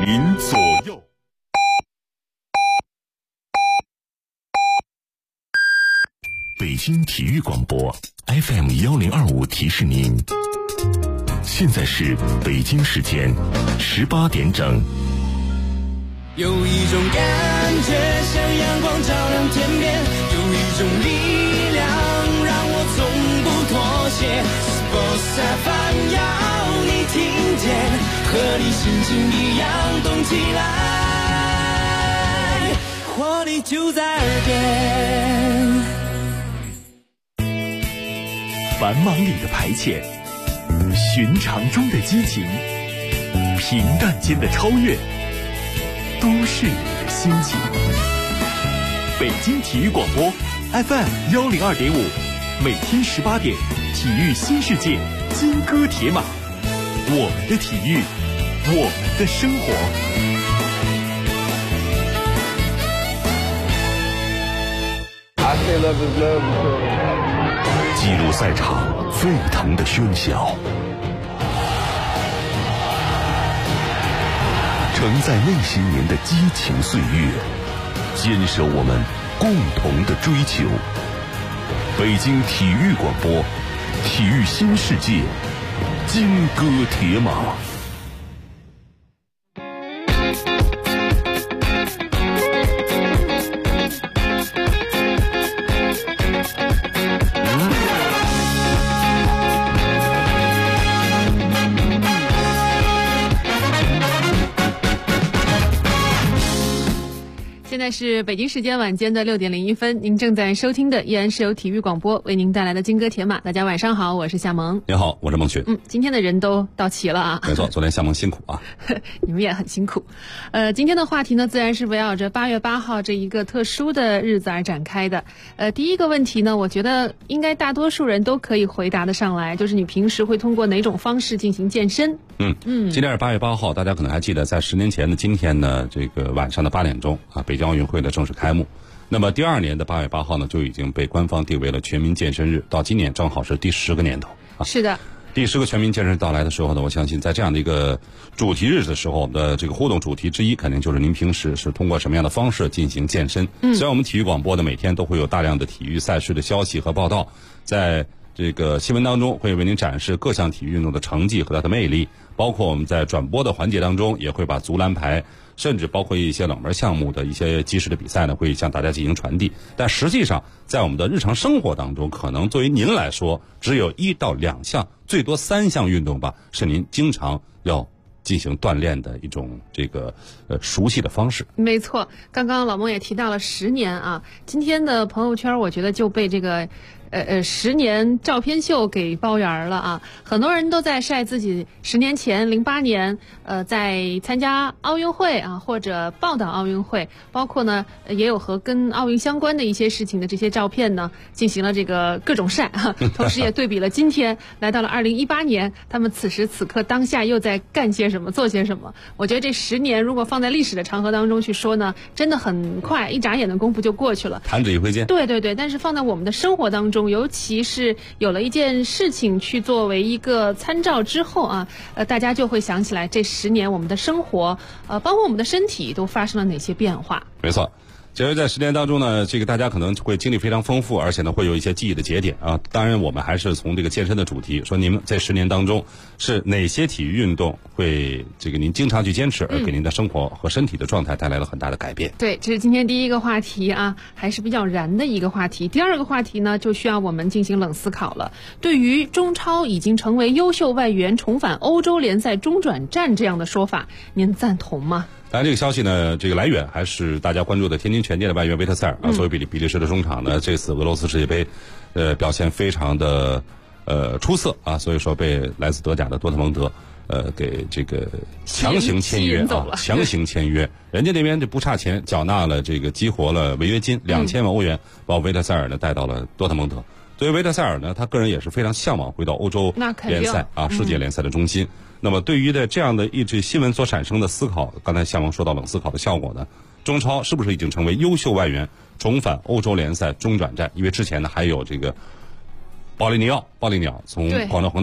您左右。北京体育广播 FM1025提示您，现在是北京时间18点整。 有一种感觉像阳光照亮天边，有一种力量让我从不妥协。Sports FM 要你听见，和你心情一样动起来，活力就在耳边。 繁忙里的排遣，寻常中的激情，平淡间的超越，都是你的心情。北京体育广播 FM102.5，每天18点，体育新世界，金戈铁马，我们的体育，我们的生活。 记录赛场沸腾的喧嚣，承载那些年的激情岁月，坚守我们共同的追求。北京体育广播，体育新世界，金戈铁马。 现在是北京时间晚间的6点01分，您正在收听的依然是由体育广播为您带来的金戈铁马。大家晚上好，我是夏萌。 你好，我是孟群。 今天的人都到齐了啊。 没错，昨天夏萌辛苦啊。 你们也很辛苦。今天的话题呢，自然是围绕着8月8号这一个特殊的日子而展开的。第一个问题呢，我觉得应该大多数人都可以回答得上来，就是你平时会通过哪种方式进行健身？ 今天是8月8号，大家可能还记得，在10年前的今天呢，这个晚上的8点钟啊，北京奥运会的正式开幕。那么第2年的8月8号呢，就已经被官方定为了全民健身日，到今年正好是第10个年头啊。 是的。第 10个全民健身日到来的时候呢，我相信在这样的一个主题日的时候，我们的这个互动主题之一，肯定就是您平时是通过什么样的方式进行健身。虽然我们体育广播的每天都会有大量的体育赛事的消息和报道，在这个新闻当中会为您展示各项体育运动的成绩和它的魅力，包括我们在转播的环节当中也会把足篮排，甚至包括一些冷门项目的一些及时的比赛呢，会向大家进行传递。但实际上在我们的日常生活当中，可能作为您来说只有1到2项，最多3项运动吧，是您经常要进行锻炼的一种这个熟悉的方式。 没错，刚刚老孟也提到了10年啊，今天的朋友圈我觉得就被这个10年照片秀给包圆了啊！很多人都在晒自己10年前08年在参加奥运会啊，或者报道奥运会，包括呢也有和跟奥运相关的一些事情的这些照片呢，进行了这个各种晒啊，同时也对比了今天来到了2018年，他们此时此刻当下又在干些什么，做些什么。我觉得这10年如果放在历史的长河当中去说呢，真的很快，一眨眼的功夫就过去了， 弹指一挥间。 对对对，但是放在我们的生活当中，尤其是有了一件事情去作为一个参照之后啊，大家就会想起来这10年我们的生活，包括我们的身体都发生了哪些变化。 没错。其实在10年当中呢，这个大家可能会经历非常丰富，而且呢会有一些记忆的节点啊。当然我们还是从这个健身的主题说，您在10年当中是哪些体育运动会这个您经常去坚持，而给您的生活和身体的状态带来了很大的改变。 对，这是今天第一个话题啊，还是比较燃的一个话题。第二个话题呢，就需要我们进行冷思考了。对于中超已经成为优秀外援重返欧洲联赛中转站这样的说法，您赞同吗？ 当然，这个消息呢，这个来源还是大家关注的天津权健的外援维特塞尔啊。作为比利时的中场呢，这次俄罗斯世界杯，表现非常的出色啊，所以说被来自德甲的多特蒙德给这个强行签约啊，强行签约。人家那边就不差钱，缴纳了这个激活了违约金2000万欧元，把维特塞尔呢带到了多特蒙德。对于维特塞尔呢，他个人也是非常向往回到欧洲联赛啊，世界联赛的中心。那么对于这样的一纸新闻所产生的思考，刚才夏萌说到冷思考的效果呢，中超是不是已经成为优秀外援重返欧洲联赛中转站？因为之前呢还有这个鲍利尼奥从广州恒大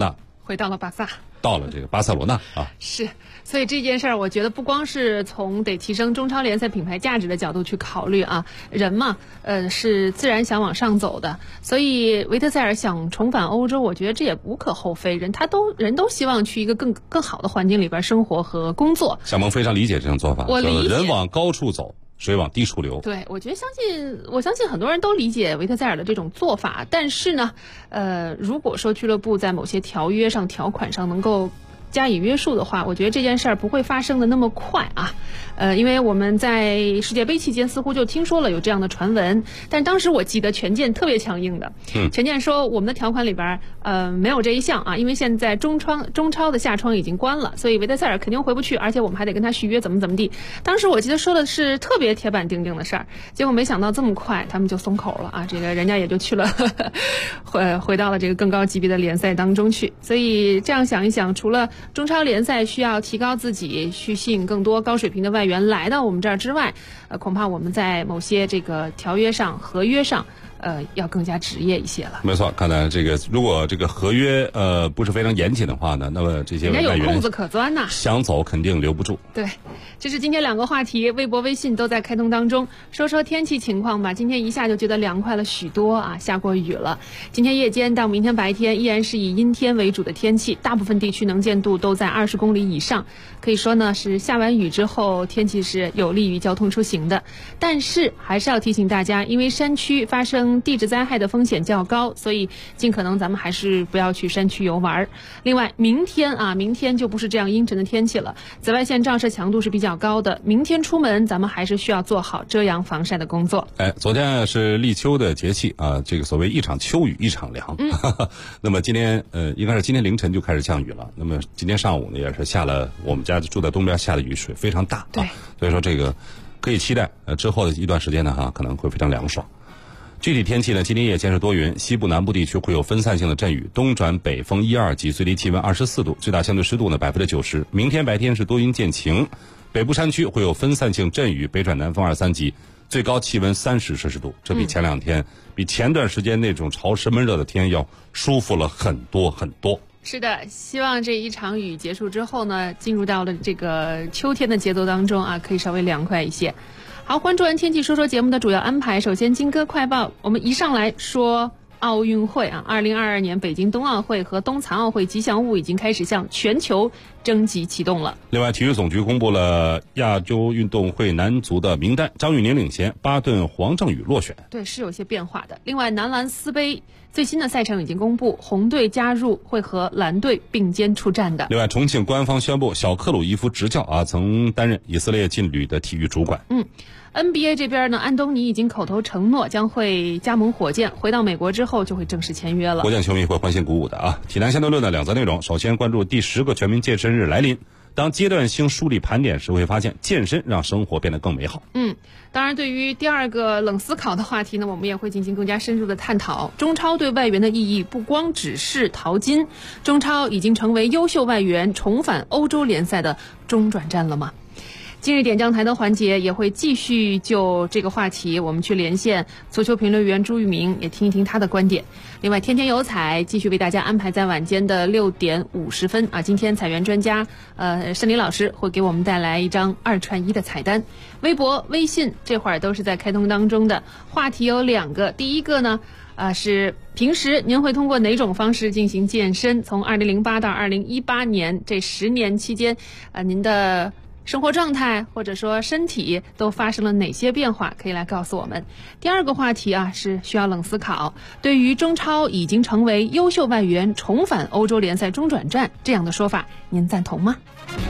回到了巴萨。 到了这个巴塞罗那啊， 是，所以这件事儿，我觉得不光是从得提升中超联赛品牌价值的角度去考虑啊，人嘛，是自然想往上走的，所以维特塞尔想重返欧洲，我觉得这也无可厚非，人都希望去一个更好的环境里边生活和工作。 小萌非常理解这种做法， 我理解， 人往高处走，水往低处流。 对，我相信很多人都理解维特塞尔的这种做法，但是呢，如果说俱乐部在某些条约上、条款上能够加以约束的话，我觉得这件事儿不会发生的那么快啊。因为我们在世界杯期间似乎就听说了有这样的传闻，但当时我记得权健特别强硬的，权健说我们的条款里边没有这一项啊，因为现在中超的夏窗已经关了，所以维特塞尔肯定回不去，而且我们还得跟他续约，怎么地。当时我记得说的是特别铁板钉钉的事儿，结果没想到这么快他们就松口了啊，这个人家也就去了回到了这个更高级别的联赛当中去。所以这样想一想，除了中超联赛需要提高自己，去吸引更多高水平的外援来到我们这儿之外，恐怕我们在某些这个条约上、合约上，要更加职业一些了。 没错，看来这个如果这个合约不是非常严谨的话呢，那么这些外援人家有空子可钻呐， 想走肯定留不住。 对，这是今天2个话题，微博、微信都在开通当中。说说天气情况吧，今天一下就觉得凉快了许多啊，下过雨了。今天夜间到明天白天依然是以阴天为主的天气，大部分地区能见度都在20公里以上，可以说呢是下完雨之后天气是有利于交通出行的。但是还是要提醒大家，因为山区发生地质灾害的风险较高，所以尽可能咱们还是不要去山区游玩。另外明天就不是这样阴沉的天气了，紫外线照射强度是比较高的，明天出门咱们还是需要做好遮阳防晒的工作。 昨天是立秋的节气啊，这个所谓一场秋雨一场凉。那么今天应该是今天凌晨就开始降雨了，那么今天上午呢也是下了，我们家住在东边，下的雨水非常大。 对， 所以说这个可以期待之后的一段时间呢可能会非常凉爽。具体天气呢，今天夜间是多云，西部南部地区会有分散性的阵雨，东转北风1、2级，最低气温24度，最大相对湿度呢90%。明天白天是多云见晴，北部山区会有分散性阵雨，北转南风2、3级，最高气温30摄氏度，这比前2天，比前段时间那种潮湿闷热的天要舒服了很多很多。 是的，希望这一场雨结束之后呢，进入到了这个秋天的节奏当中啊，可以稍微凉快一些。好，关注完天气说说节目的主要安排。首先金歌快报，我们一上来说奥运会啊，2022年北京冬奥会和冬残奥会吉祥物已经开始向全球征集启动了。 另外，体育总局公布了亚洲运动会男足的名单，张玉宁领衔，巴顿、黄正宇落选。 对，是有些变化的。另外，男篮丝杯最新的赛程已经公布，红队加入会和蓝队并肩出战的。 另外，重庆官方宣布，小克鲁伊夫执教曾担任以色列劲旅的体育主管。 NBA 这边呢，安东尼已经口头承诺将会加盟火箭，回到美国之后就会正式签约了。 火箭球迷会欢欣鼓舞的啊！体坛相对论的2则内容，首先关注第10个全民健身日来临。当阶段性梳理盘点时，会发现健身让生活变得更美好。 当然，对于第2个冷思考的话题呢，我们也会进行更加深入的探讨。中超对外援的意义不光只是淘金，中超已经成为优秀外援重返欧洲联赛的中转站了吗？今日点将台的环节也会继续就这个话题，我们去连线足球评论员朱玉明，也听一听他的观点。另外，天天有彩继续为大家安排在晚间的6点50分啊。今天彩员专家申林老师会给我们带来一张2串1的彩单。微博、微信这会儿都是在开通当中的，话题有2个。第一个呢，是平时您会通过哪种方式进行健身？从2008到2018年这10年期间，您的生活状态或者说身体都发生了哪些变化，可以来告诉我们。第2个话题啊，是需要冷思考，对于中超已经成为优秀外援重返欧洲联赛中转站这样的说法，您赞同吗？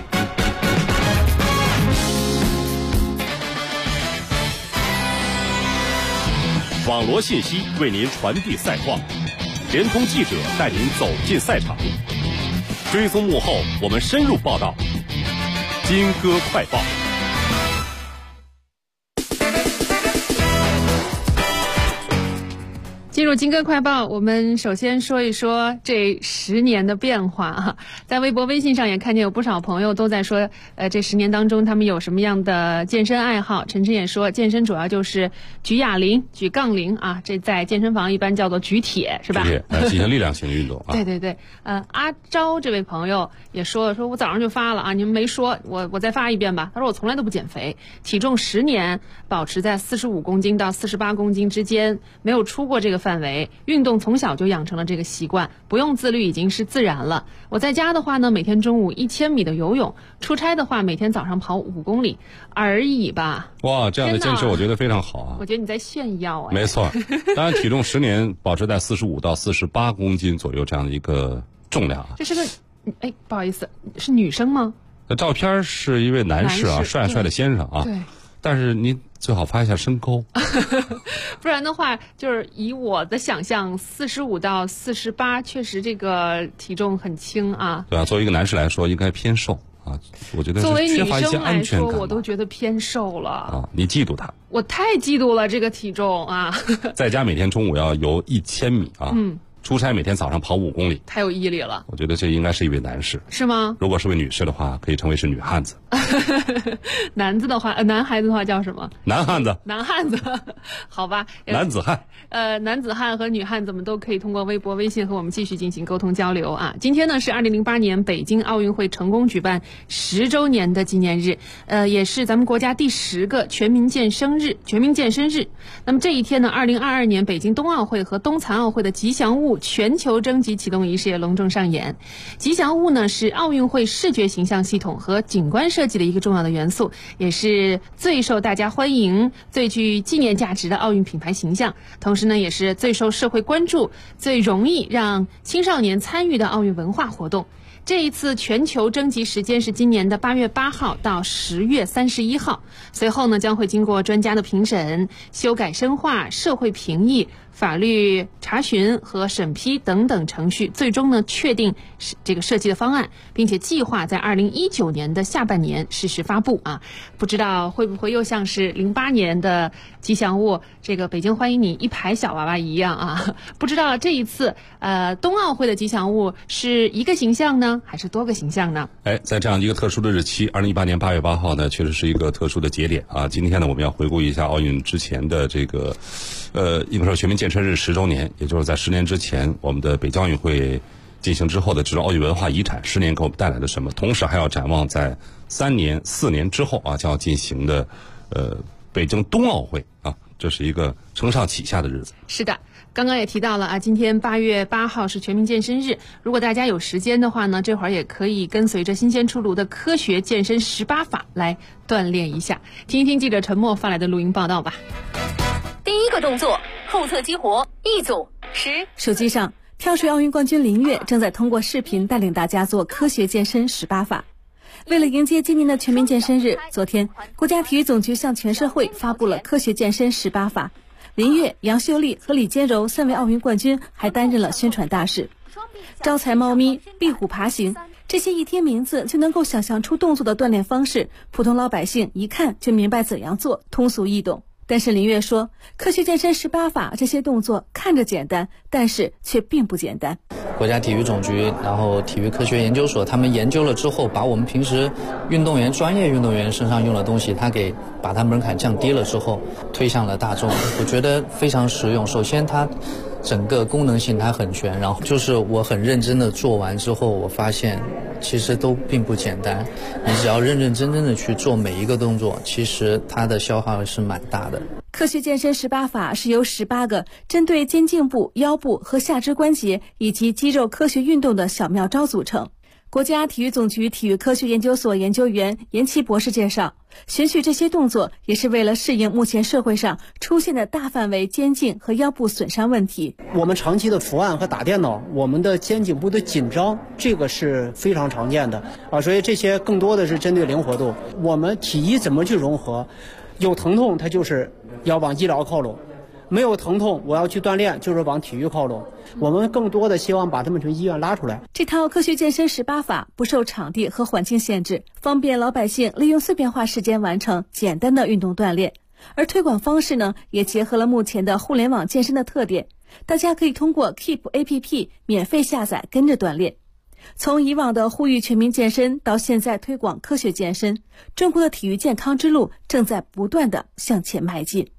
网罗信息为您传递赛况，联通记者带您走进赛场，追踪幕后我们深入报道。金歌快报。 进入金歌快报，我们首先说一说这10年的变化啊。在微博、微信上也看见有不少朋友都在说，这10年当中他们有什么样的健身爱好。晨晨也说，健身主要就是举哑铃、举杠铃啊，这在健身房一般叫做举铁，是吧？ 举铁，进行力量型运动啊。 对对对，阿昭这位朋友也说我早上就发了啊，你们没说，我再发一遍吧。他说我从来都不减肥，体重10年保持在45公斤到48公斤之间，没有出过这个范围，运动从小就养成了这个习惯，不用自律已经是自然了。我在家的话呢，每天中午1000米的游泳，出差的话每天早上跑5公里而已吧。 哇，这样的坚持我觉得非常好啊。 我觉得你在炫耀哎。 没错，当然体重10年保持在45到48公斤左右这样的一个重量啊。 这是个不好意思，是女生吗？ 照片是一位男士啊，帅帅的先生啊。 对。 但是您最好发一下身高， 不然的话，就是以我的想象，45到48，确实这个体重很轻啊。 对啊，作为一个男士来说，应该偏瘦啊。我觉得作为缺乏一些安全感。 女生来说，我都觉得偏瘦了啊。你嫉妒他？ 我太嫉妒了这个体重啊！ 在家每天中午要游1000米啊。出差每天早上跑5公里， 太有毅力了。 我觉得这应该是一位男士， 是吗？ 如果是位女士的话，可以称为是女汉子。 男子的话，男孩子的话叫什么？ 男汉子。 男汉子，好吧。 男子汉。 男子汉和女汉子们都可以通过微博、微信和我们继续进行沟通交流啊。今天呢是2008年北京奥运会成功举办10周年的纪念日，也是咱们国家第10个全民健身日。那么这一天呢，2022年北京冬奥会和冬残奥会的吉祥物全球征集启动仪式也隆重上演。吉祥物呢是奥运会视觉形象系统和景观设计的一个重要的元素，也是最受大家欢迎、最具纪念价值的奥运品牌形象，同时呢也是最受社会关注、最容易让青少年参与的奥运文化活动。这一次全球征集时间是今年的8月8号到10月31号，随后呢将会经过专家的评审、修改深化、社会评议、法律查询和审批等等程序，最终呢确定这个设计的方案，并且计划在2019年的下半年实施发布啊。不知道会不会又像是08年的吉祥物这个北京欢迎你一排小娃娃一样啊？不知道这一次冬奥会的吉祥物是一个形象呢，还是多个形象呢？ 在这样一个特殊的日期，2018年8月8号呢，确实是一个特殊的节点啊。今天呢，我们要回顾一下奥运之前的这个应该说全民健身日10周年，也就是在10年之前，我们的北京奥运会进行之后的这种奥运文化遗产10年给我们带来了什么？同时还要展望在3年、4年之后啊，将要进行的北京冬奥会啊，这是一个承上启下的日子。 是的。刚刚也提到了啊，今天8月8号是全民健身日。如果大家有时间的话呢，这会儿也可以跟随着新鲜出炉的科学健身18法来锻炼一下。听一听记者陈默发来的录音报道吧。 第一个动作，后侧激活，1组10。 手机上，跳水奥运冠军林跃正在通过视频带领大家做科学健身18法。为了迎接今年的全民健身日，昨天国家体育总局向全社会发布了科学健身18法。林跃、杨秀丽和李坚柔3位奥运冠军还担任了宣传大使。招财猫咪、壁虎爬行，这些一听名字就能够想象出动作的锻炼方式，普通老百姓一看就明白怎样做，通俗易懂。但是林跃说，科学健身18法这些动作看着简单，但是却并不简单。 国家体育总局，然后体育科学研究所，他们研究了之后，把我们平时专业运动员身上用的东西，把它门槛降低了之后，推向了大众。我觉得非常实用。首先它整个功能性它很全，然后就是我很认真的做完之后，我发现其实都并不简单。你只要认认真真的去做每一个动作，其实它的消耗是蛮大的。 科学健身18法是由18个针对肩颈部、腰部和下肢关节以及肌肉科学运动的小妙招组成。国家体育总局体育科学研究所研究员严琦博士介绍，选取这些动作也是为了适应目前社会上出现的大范围肩颈和腰部损伤问题。 我们长期的伏案和打电脑，我们的肩颈部的紧张，这个是非常常见的啊，所以这些更多的是针对灵活度。我们体医怎么去融合？有疼痛，它就是要往医疗靠拢；没有疼痛，我要去锻炼，就是往体育靠拢。我们更多的希望把他们从医院拉出来。 这套科学健身18法不受场地和环境限制，方便老百姓利用碎片化时间完成简单的运动锻炼。而推广方式呢，也结合了目前的互联网健身的特点， 大家可以通过 Keep APP 免费下载跟着锻炼。从以往的呼吁全民健身到现在推广科学健身，中国的体育健康之路正在不断地向前迈进。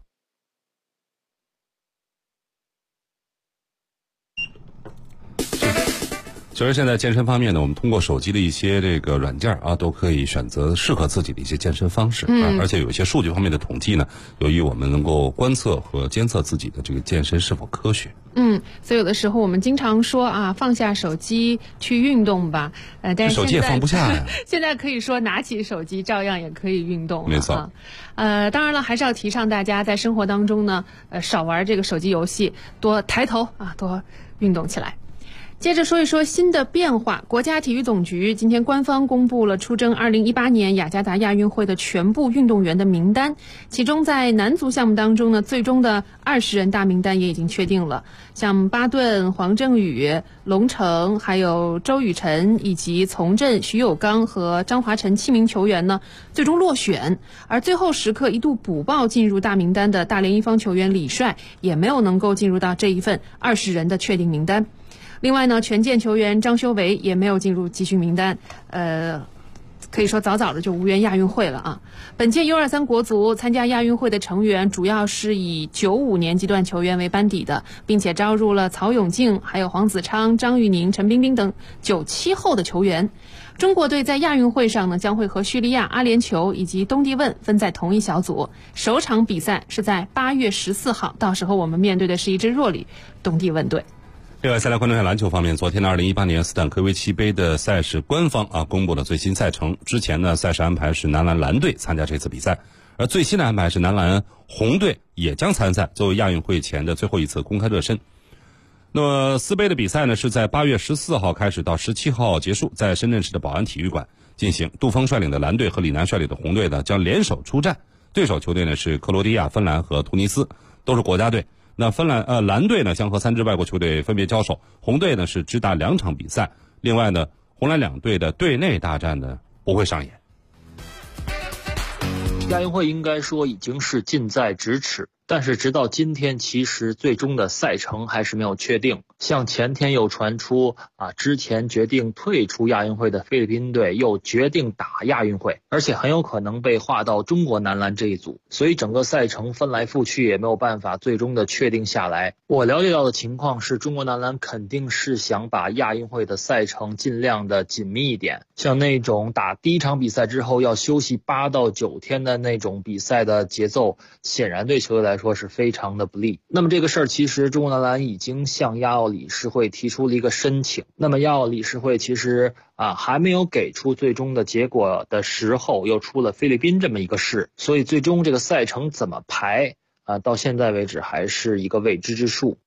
其实现在健身方面呢，我们通过手机的一些这个软件啊，都可以选择适合自己的一些健身方式而且有一些数据方面的统计呢，由于我们能够观测和监测自己的这个健身是否科学。 所以有的时候我们经常说啊，放下手机去运动吧，但是手机也放不下呀。 现在可以说拿起手机照样也可以运动了。 没错。 当然了，还是要提倡大家在生活当中呢，少玩这个手机游戏，多抬头啊，多运动起来。接着说一说新的变化，国家体育总局今天官方公布了出征2018年雅加达亚运会的全部运动员的名单，其中在男足项目当中呢，最终的20人大名单也已经确定了，像巴顿、黄正宇、龙成，还有周雨辰以及从振、徐有刚和张华晨7名球员呢，最终落选，而最后时刻一度补报进入大名单的大连一方球员李帅也没有能够进入到这一份20人的确定名单。另外呢，权健球员张修为也没有进入集训名单，可以说早早的就无缘亚运会了啊。本届 U23 国足参加亚运会的成员主要是以95年级段球员为班底的，并且招入了曹永静、还有黄子昌、张玉宁、陈冰冰等97后的球员。中国队在亚运会上呢，将会和叙利亚、阿联酋以及东帝汶分在同一小组。首场比赛是在8月14号，到时候我们面对的是一支弱旅东帝汶队。 另外，再来关注一下篮球方面。昨天的2018年斯坦科维奇杯的赛事官方公布了最新赛程。之前呢，赛事安排是男篮蓝队参加这次比赛，而最新的安排是男篮红队也将参赛，作为亚运会前的最后一次公开热身。那么斯杯的比赛呢，是在8月14号开始到17号结束，在深圳市的宝安体育馆进行。杜峰率领的蓝队和李楠率领的红队呢，将联手出战，对手球队呢是克罗地亚、芬兰和突尼斯，都是国家队。那蓝队呢将和3支外国球队分别交手，红队呢是只打2场比赛。另外呢，红蓝两队的队内大战呢不会上演。 亚运会应该说已经是近在咫尺，但是直到今天，其实最终的赛程还是没有确定。像前天又传出之前决定退出亚运会的菲律宾队又决定打亚运会，而且很有可能被划到中国男篮这一组，所以整个赛程分来覆去也没有办法最终的确定下来。我了解到的情况是，中国男篮肯定是想把亚运会的赛程尽量的紧密一点，像那种打第一场比赛之后要休息8到9天的那种比赛的节奏，显然对球队来说是非常的不利。那么这个事儿其实中国男篮已经向亚奥理事会提出了一个申请，那么亚奥理事会其实还没有给出最终的结果的时候，又出了菲律宾这么一个事，所以最终这个赛程怎么排到现在为止还是一个未知之数。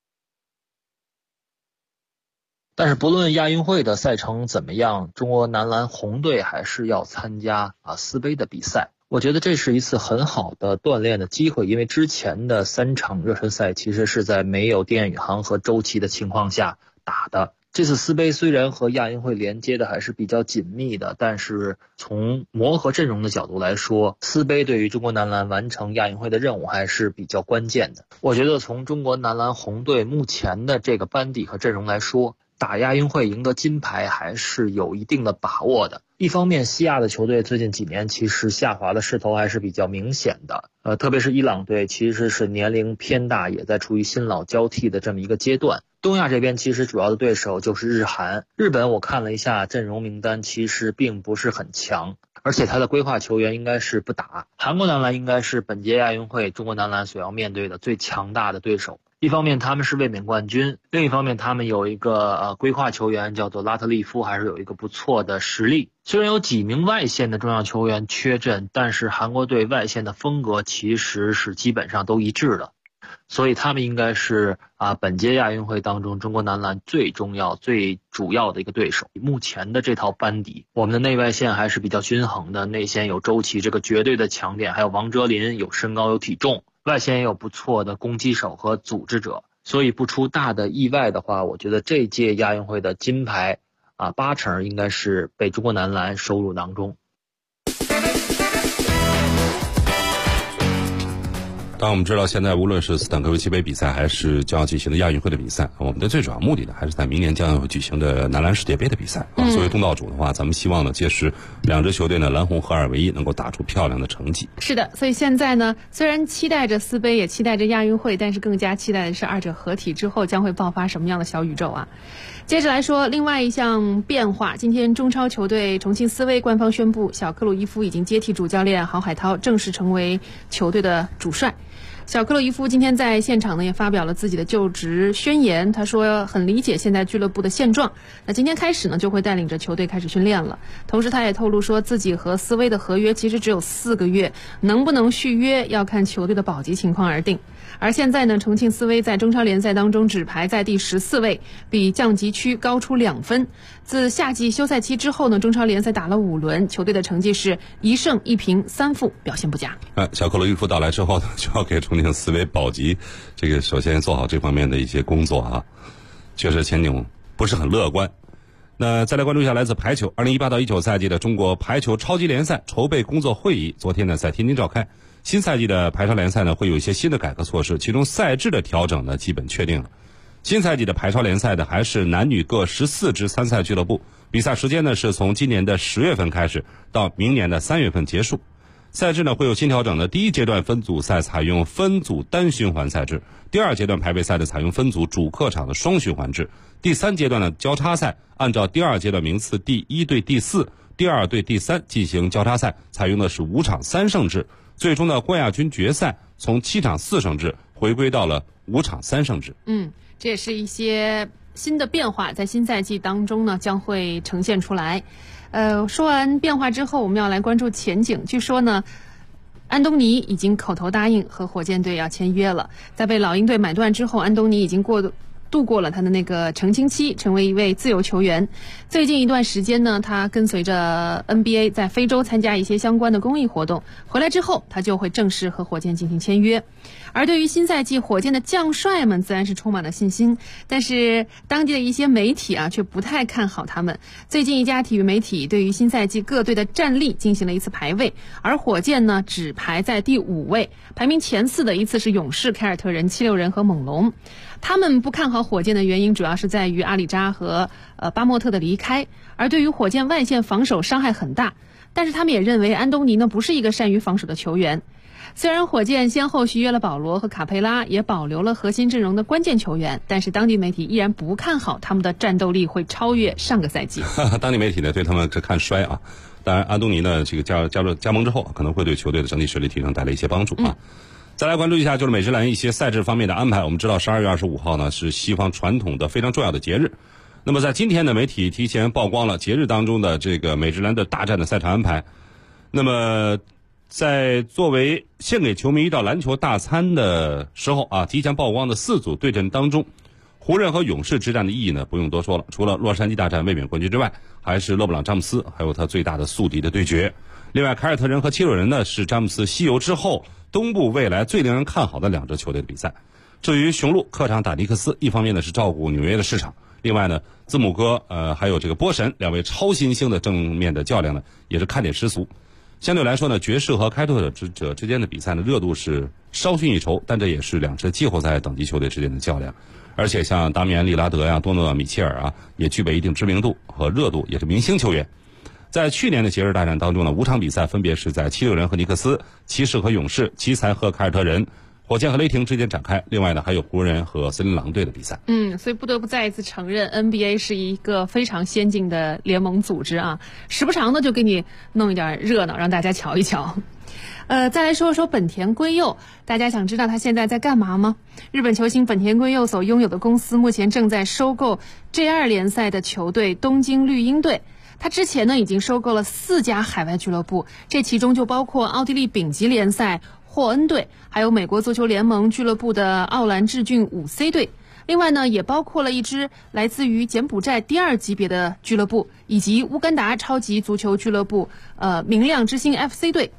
但是不论亚运会的赛程怎么样，中国男篮红队还是要参加斯杯的比赛。我觉得这是一次很好的锻炼的机会，因为之前的3场热身赛其实是在没有丁彦雨航和周琦的情况下打的。这次斯杯虽然和亚运会连接的还是比较紧密的，但是从磨合阵容的角度来说，斯杯对于中国男篮完成亚运会的任务还是比较关键的。我觉得从中国男篮红队目前的这个班底和阵容来说，打亚运会赢得金牌还是有一定的把握的。一方面，西亚的球队最近几年其实下滑的势头还是比较明显的，特别是伊朗队其实是年龄偏大，也在处于新老交替的这么一个阶段。东亚这边其实主要的对手就是日韩，日本我看了一下阵容名单，其实并不是很强，而且他的规划球员应该是不打。韩国男篮应该是本届亚运会中国男篮所要面对的最强大的对手。一方面他们是卫冕冠军，另一方面他们有一个规划球员叫做拉特利夫，还是有一个不错的实力。虽然有几名外线的重要球员缺阵，但是韩国队外线的风格其实是基本上都一致的，所以他们应该是本届亚运会当中中国男篮最重要最主要的一个对手。目前的这套班底，我们的内外线还是比较均衡的，内线有周琦这个绝对的强点，还有王哲林有身高有体重，外线也有不错的攻击手和组织者，所以不出大的意外的话，我觉得这届亚运会的金牌8成应该是被中国男篮收入当中。 当然我们知道现在无论是斯坦科维奇杯比赛还是将要举行的亚运会的比赛，我们的最主要目的呢还是在明年将要举行的男篮世界杯的比赛。作为东道主的话，咱们希望呢届时两支球队呢蓝红合二为一，能够打出漂亮的成绩。 是的，所以现在呢虽然期待着斯杯也期待着亚运会，但是更加期待的是二者合体之后将会爆发什么样的小宇宙啊。接着来说另外一项变化，今天中超球队重庆斯威官方宣布，小克鲁伊夫已经接替主教练郝海涛，正式成为球队的主帅。小克洛伊夫今天在现场呢也发表了自己的就职宣言，他说很理解现在俱乐部的现状，那今天开始呢就会带领着球队开始训练了。同时他也透露说自己和斯威的合约其实只有4个月，能不能续约要看球队的保级情况而定。而现在呢，重庆斯威在中超联赛当中只排在第14位，比降级区高出2分。自夏季休赛期之后呢，中超联赛打了5轮，球队的成绩是1胜1平3负，表现不佳。 小克洛伊夫到来之后呢，就要给重庆斯威保级，这个首先做好这方面的一些工作啊，确实前景不是很乐观。那再来关注一下来自排球2018到19赛季的中国排球超级联赛筹备工作会议，昨天呢在天津召开。新赛季的排超联赛呢会有一些新的改革措施，其中赛制的调整呢基本确定了。新赛季的排超联赛的还是男女各14支参赛俱乐部，比赛时间呢是从今年的10月份开始到明年的3月份结束。赛制呢会有新调整的，第一阶段分组赛采用分组单循环赛制，第二阶段排位赛的采用分组主客场的双循环制，第三阶段的交叉赛按照第二阶段名次第1对第4、第2对第3进行交叉赛，采用的是5场3胜制，最终的冠亚军决赛从7场4胜制回归到了5场3胜制。 这也是一些新的变化，在新赛季当中呢将会呈现出来。说完变化之后，我们要来关注前景。据说呢，安东尼已经口头答应和火箭队要签约了。在被老鹰队买断之后，安东尼已经度过了他的那个澄清期，成为一位自由球员。最近一段时间呢，他跟随着 NBA 在非洲参加一些相关的公益活动，回来之后他就会正式和火箭进行签约。而对于新赛季火箭的将帅们自然是充满了信心，但是当地的一些媒体却不太看好他们。最近一家体育媒体对于新赛季各队的战力进行了一次排位，而火箭呢只排在第5位，排名前4的依次是勇士、凯尔特人、76人和猛龙。他们不看好火箭的原因主要是在于阿里扎和巴莫特的离开，而对于火箭外线防守伤害很大，但是他们也认为安东尼呢不是一个善于防守的球员。虽然火箭先后续约了保罗和卡佩拉，也保留了核心阵容的关键球员，但是当地媒体依然不看好他们的战斗力会超越上个赛季。 当地媒体呢对他们是看衰啊。当然安东尼呢这个加盟之后可能会对球队的整体实力提升带来一些帮助啊。再来关注一下就是美职篮一些赛制方面的安排。我们知道12月25号呢是西方传统的非常重要的节日，那么在今天呢媒体提前曝光了节日当中的这个美职篮的大战的赛场安排。那么在作为献给球迷一道篮球大餐的时候提前曝光的4组对阵当中，湖人和勇士之战的意义呢不用多说了，除了洛杉矶大战卫冕冠军之外，还是勒布朗詹姆斯还有他最大的宿敌的对决。另外凯尔特人和76人呢是詹姆斯西游之后东部未来最令人看好的2支球队的比赛。至于雄鹿客场打尼克斯，一方面呢是照顾纽约的市场，另外呢字母哥还有这个波神2位超新星的正面的较量呢也是看点十足。相对来说呢，爵士和开拓者之间的比赛呢热度是稍逊一筹，但这也是2支季后赛等级球队之间的较量。而且像达米安·利拉德多诺·米切尔也具备一定知名度和热度，也是明星球员。在去年的节日大战当中呢，5场比赛分别是在76人和尼克斯、骑士和勇士、奇才和凯尔特人、火箭和雷霆之间展开。另外呢，还有湖人和森林狼队的比赛。 所以不得不再一次承认 NBA 是一个非常先进的联盟组织时不常的就给你弄一点热闹，让大家瞧一瞧。再来说说本田圭佑，大家想知道他现在在干嘛吗？日本球星本田圭佑所拥有的公司目前正在收购 J2 联赛的球队东京绿鹰队。他之前呢已经收购了4家海外俱乐部，这其中就包括奥地利丙级联赛霍恩队，还有美国足球联盟俱乐部的奥兰治郡5C 队。另外呢，也包括了一支来自于柬埔寨第2级别的俱乐部，以及乌干达超级足球俱乐部明亮之星 FC 队。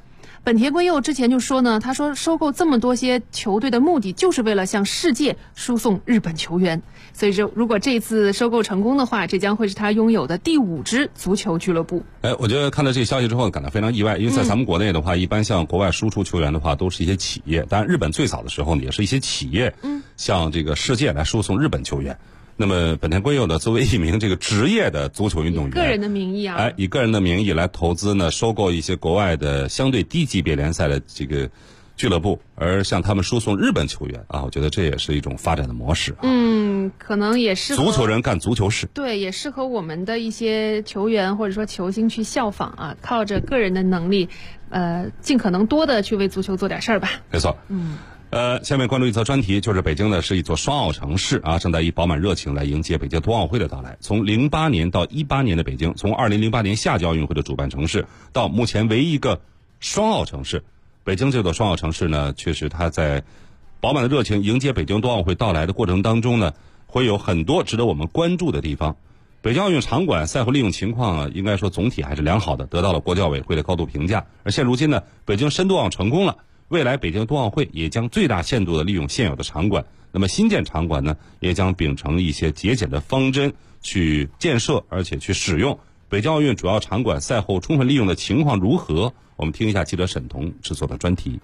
本田圭佑之前就说呢，他说收购这么多些球队的目的就是为了向世界输送日本球员，所以说如果这次收购成功的话，这将会是他拥有的第5支足球俱乐部。 我觉得看到这个消息之后感到非常意外，因为在咱们国内的话，一般向国外输出球员的话都是一些企业，当然日本最早的时候呢也是一些企业向这个世界来输送日本球员。那么本田圭佑呢，作为一名这个职业的足球运动员， 个人的名义啊， 以个人的名义来投资呢，收购一些国外的相对低级别联赛的这个俱乐部，而向他们输送日本球员啊，我觉得这也是一种发展的模式啊。 可能也适合足球人干足球事， 对，也适合我们的一些球员或者说球星去效仿啊，靠着个人的能力，尽可能多的去为足球做点事儿吧。 没错。下面关注一则专题，就是北京呢是一座双奥城市啊，正在以饱满热情来迎接北京冬奥会的到来。从08年到18年的北京，从2008年夏季奥运会的主办城市到目前唯一一个双奥城市，北京这座双奥城市呢，确实它在饱满的热情迎接北京冬奥会到来的过程当中呢，会有很多值得我们关注的地方。北京奥运场馆赛后利用情况啊，应该说总体还是良好的，得到了国际奥委会的高度评价。而现如今呢，北京申冬奥成功了。未来北京冬奥会也将最大限度地利用现有的场馆，那么新建场馆呢，也将秉承一些节俭的方针去建设，而且去使用。北京奥运主要场馆赛后充分利用的情况如何？我们听一下记者沈彤制作的专题。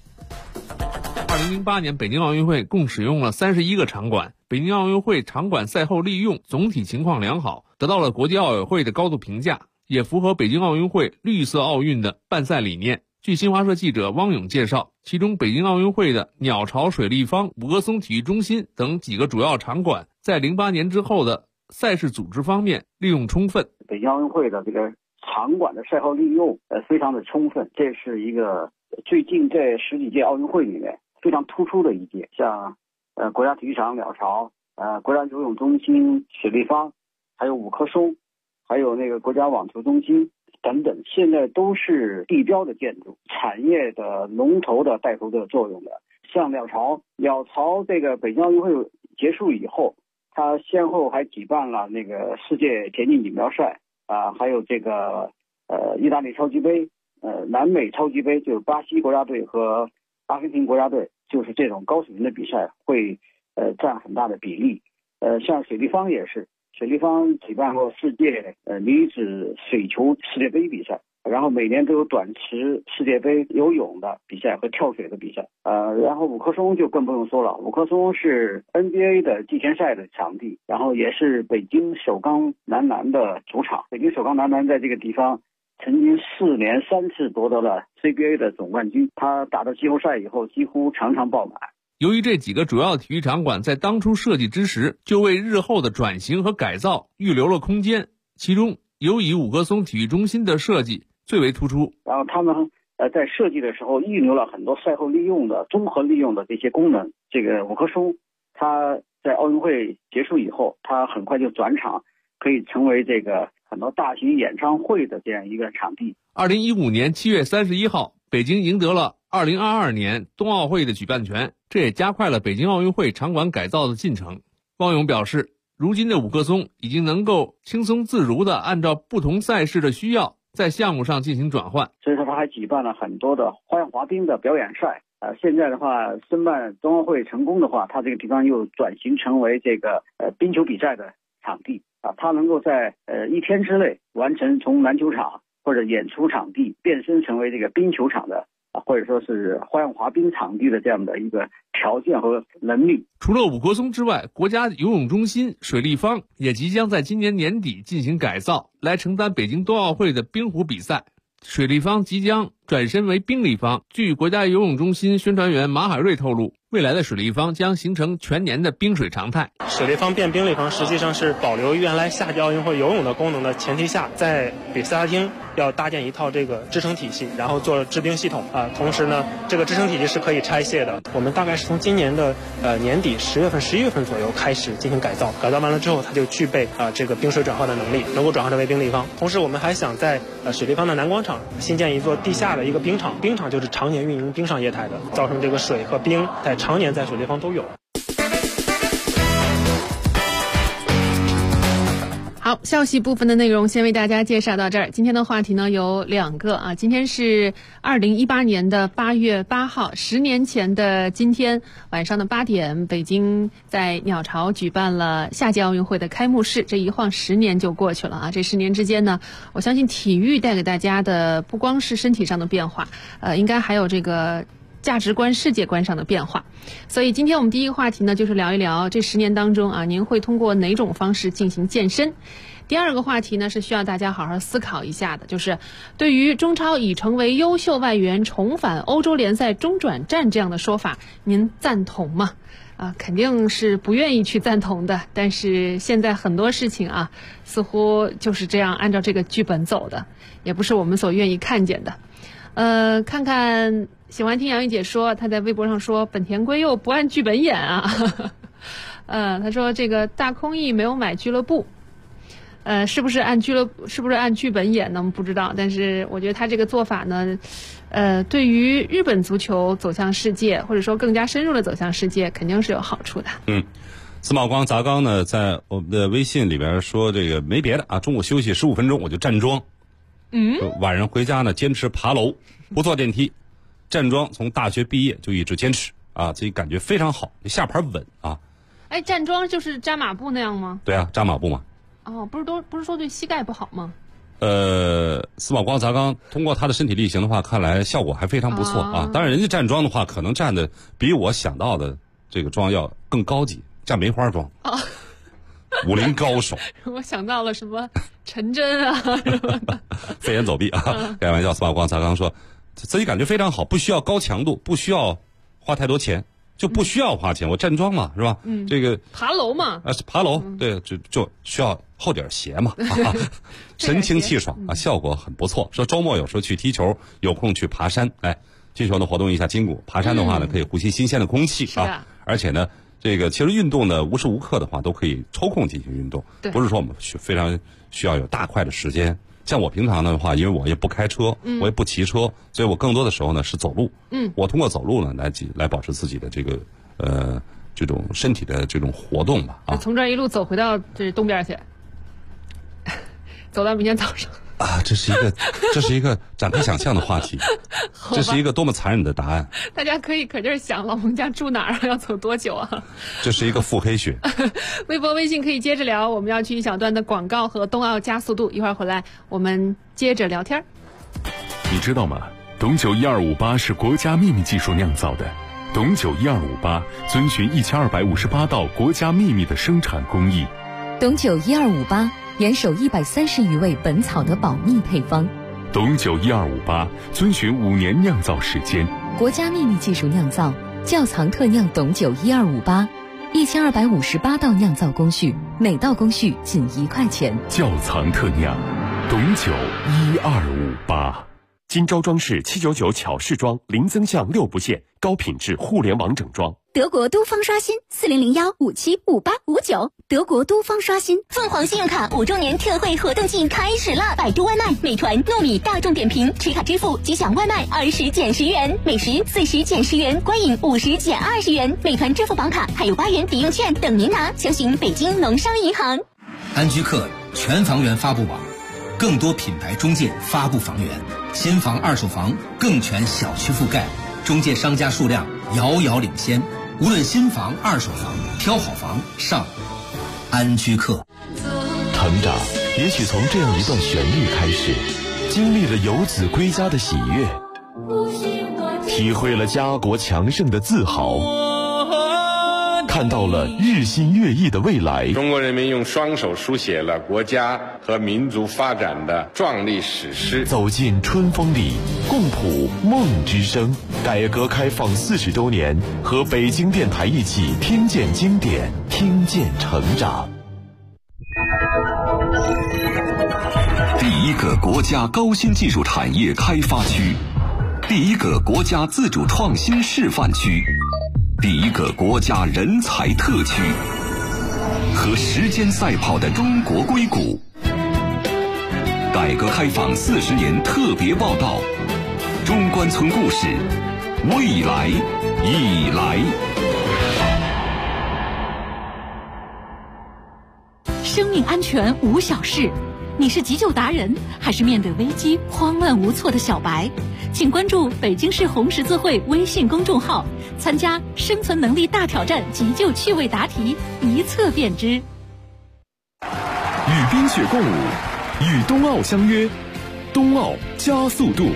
2008年北京奥运会共使用了31个场馆，北京奥运会场馆赛后利用总体情况良好，得到了国际奥委会的高度评价，也符合北京奥运会绿色奥运的办赛理念。据新华社记者汪勇介绍，其中北京奥运会的鸟巢水立方、五棵松体育中心等几个主要场馆在08年之后的赛事组织方面利用充分。 北京奥运会的这个场馆的赛后利用非常的充分，这是一个最近这10几届奥运会里面非常突出的一届。像国家体育场鸟巢、国家游泳中心水立方，还有五棵松，还有那个国家网球中心等等，现在都是地标的建筑，产业的龙头的带头的作用的。像鸟巢这个北京奥运会结束以后，它先后还举办了那个世界田径锦标赛还有这个意大利超级杯，南美超级杯，就是巴西国家队和阿根廷国家队，就是这种高水平的比赛会占很大的比例。像水立方也是。水立方举办过世界女子水球世界杯比赛，然后每年都有短池世界杯游泳的比赛和跳水的比赛。然后五棵松就更不用说了，五棵松是 NBA 的季前赛的场地，然后也是北京首钢男篮的主场。北京首钢男篮在这个地方曾经4年3次夺得了 CBA 的总冠军，他打到季后赛以后几乎场场爆满。 由于这几个主要体育场馆在当初设计之时就为日后的转型和改造预留了空间，其中尤以五棵松体育中心的设计最为突出。 然后他们在设计的时候预留了很多赛后利用的综合利用的这些功能。这个五棵松它在奥运会结束以后，它很快就转场，可以成为这个很多大型演唱会的这样一个场地。 2015年7月31号，北京赢得了2022年冬奥会的举办权，这也加快了北京奥运会场馆改造的进程。汪勇表示，如今的五棵松已经能够轻松自如地按照不同赛事的需要在项目上进行转换。 所以说他还举办了很多的花样滑冰的表演赛。现在的话，申办冬奥会成功的话，它这个地方又转型成为这个冰球比赛的场地它能够在1天之内完成从篮球场或者演出场地变身成为这个冰球场的或者说是花样滑冰场地的这样的一个条件和能力。 除了五棵松之外，国家游泳中心水立方也即将在今年年底进行改造，来承担北京冬奥会的冰壶比赛。水立方即将转身为冰立方。据国家游泳中心宣传员马海瑞透露，未来的水立方将形成全年的冰水常态。 水立方变冰立方实际上是保留原来夏季奥运会游泳的功能的前提下，在比赛厅要搭建一套这个支撑体系，然后做制冰系统同时呢，这个支撑体系是可以拆卸的。我们大概是从今年的年底10月份、11月份左右开始进行改造，改造完了之后，它就具备这个冰水转换的能力，能够转换成为冰立方。同时，我们还想在水立方的南广场新建一座地下的一个冰场，冰场就是常年运营冰上液态的，造成这个水和冰常年在水立方都有。 好， 好，消息部分的内容先为大家介绍到这儿。今天的话题呢有2个啊，今天是2018年的8月8号，10年前的今天晚上的8点，北京在鸟巢举办了夏季奥运会的开幕式。这一晃10年就过去了啊！这10年之间呢，我相信体育带给大家的不光是身体上的变化，应该还有这个价值观、世界观上的变化。所以今天我们第一个话题呢，就是聊一聊这10年当中啊，您会通过哪种方式进行健身。第二个话题呢，是需要大家好好思考一下的，就是对于中超已成为优秀外援重返欧洲联赛中转站这样的说法，您赞同吗？肯定是不愿意去赞同的，但是现在很多事情啊，似乎就是这样按照这个剧本走的，也不是我们所愿意看见的。看看喜欢听杨玉姐说，她在微博上说本田圭佑不按剧本演啊。她说这个大空翼没有买俱乐部，是不是按剧本演呢？我们不知道，但是我觉得他这个做法呢，对于日本足球走向世界，或者说更加深入的走向世界，肯定是有好处的。 司马光砸缸呢，在我们的微信里边说这个没别的啊，中午休息15分钟我就站桩。晚上回家呢，坚持爬楼，不坐电梯，站桩从大学毕业就一直坚持啊，自己感觉非常好，下盘稳啊。 站桩就是扎马步那样吗？ 对啊，扎马步嘛。 不是说对膝盖不好吗？ 司马光砸缸通过他的身体力行的话，看来效果还非常不错啊。当然，人家站桩的话，可能站的比我想到的这个桩要更高级，站梅花桩。武林高手。 我想到了什么陈真啊什么的。 飞檐走壁啊，开玩笑。司马光砸缸说自己感觉非常好，不需要高强度，不需要花太多钱，就不需要花钱。我站桩嘛，是吧？这个爬楼嘛。 爬楼，对，就需要厚点鞋嘛。神清气爽啊，效果很不错。说周末有时候去踢球，有空去爬山，踢球呢活动一下筋骨，爬山的话呢可以呼吸新鲜的空气啊，而且呢。这个其实运动呢，无时无刻的话都可以抽空进行运动，不是说我们非常需要有大块的时间。像我平常的话，因为我也不开车，我也不骑车，所以我更多的时候呢是走路。我通过走路呢来保持自己的这个这种身体的这种活动吧。 从这儿一路走回到这东边去，走到明天早上。 这是一个展开想象的话题，这是一个多么残忍的答案。 大家可以可劲儿想老蒙家住哪儿，要走多久啊？ 这是一个腹黑学。 微博、微信可以接着聊，我们要去一小段的广告和冬奥加速度，一会儿回来我们接着聊天。 你知道吗？董酒1258是国家秘密技术酿造的，董酒1258遵循1258道国家秘密的生产工艺。 董酒1258。严守130余味本草的保密配方， 董酒1258遵循5年酿造时间， 国家秘密技术酿造，窖藏特酿董酒1258，1258道酿造工序，每道工序仅1块钱。 窖藏特酿，董酒1258。金招装饰799巧饰装，零增项6不限，高品质互联网整装。 德国都方刷新4001575859，德国都方刷新。凤凰信用卡5周年特惠活动季开始了！百度外卖、美团、糯米、大众点评持卡支付即享外卖20减10元，美食40减10元，观影50减20元。美团支付宝卡还有8元抵用券等您拿，详询北京农商银行。 安居客全房源发布网，更多品牌中介发布房源，新房、二手房更全小区覆盖，中介商家数量遥遥领先。无论新房、二手房，挑好房上安居客。 成长也许从这样一段旋律开始，经历了游子归家的喜悦，体会了家国强盛的自豪，看到了日新月异的未来。 中国人民用双手书写了国家和民族发展的壮丽史诗。 走进春风里，共谱梦之声。改革开放40周年，和北京电台一起听见经典，听见成长。 第一个国家高新技术产业开发区，第一个国家自主创新示范区，第一个国家人才特区，和时间赛跑的中国硅谷。改革开放40年特别报道，中关村故事，未来已来。 生命安全无小事。你是急救达人，还是面对危机慌乱无措的小白？请关注北京市红十字会微信公众号，参加生存能力大挑战急救趣味答题，一测便知。 与冰雪共舞，与冬奥相约，冬奥加速度。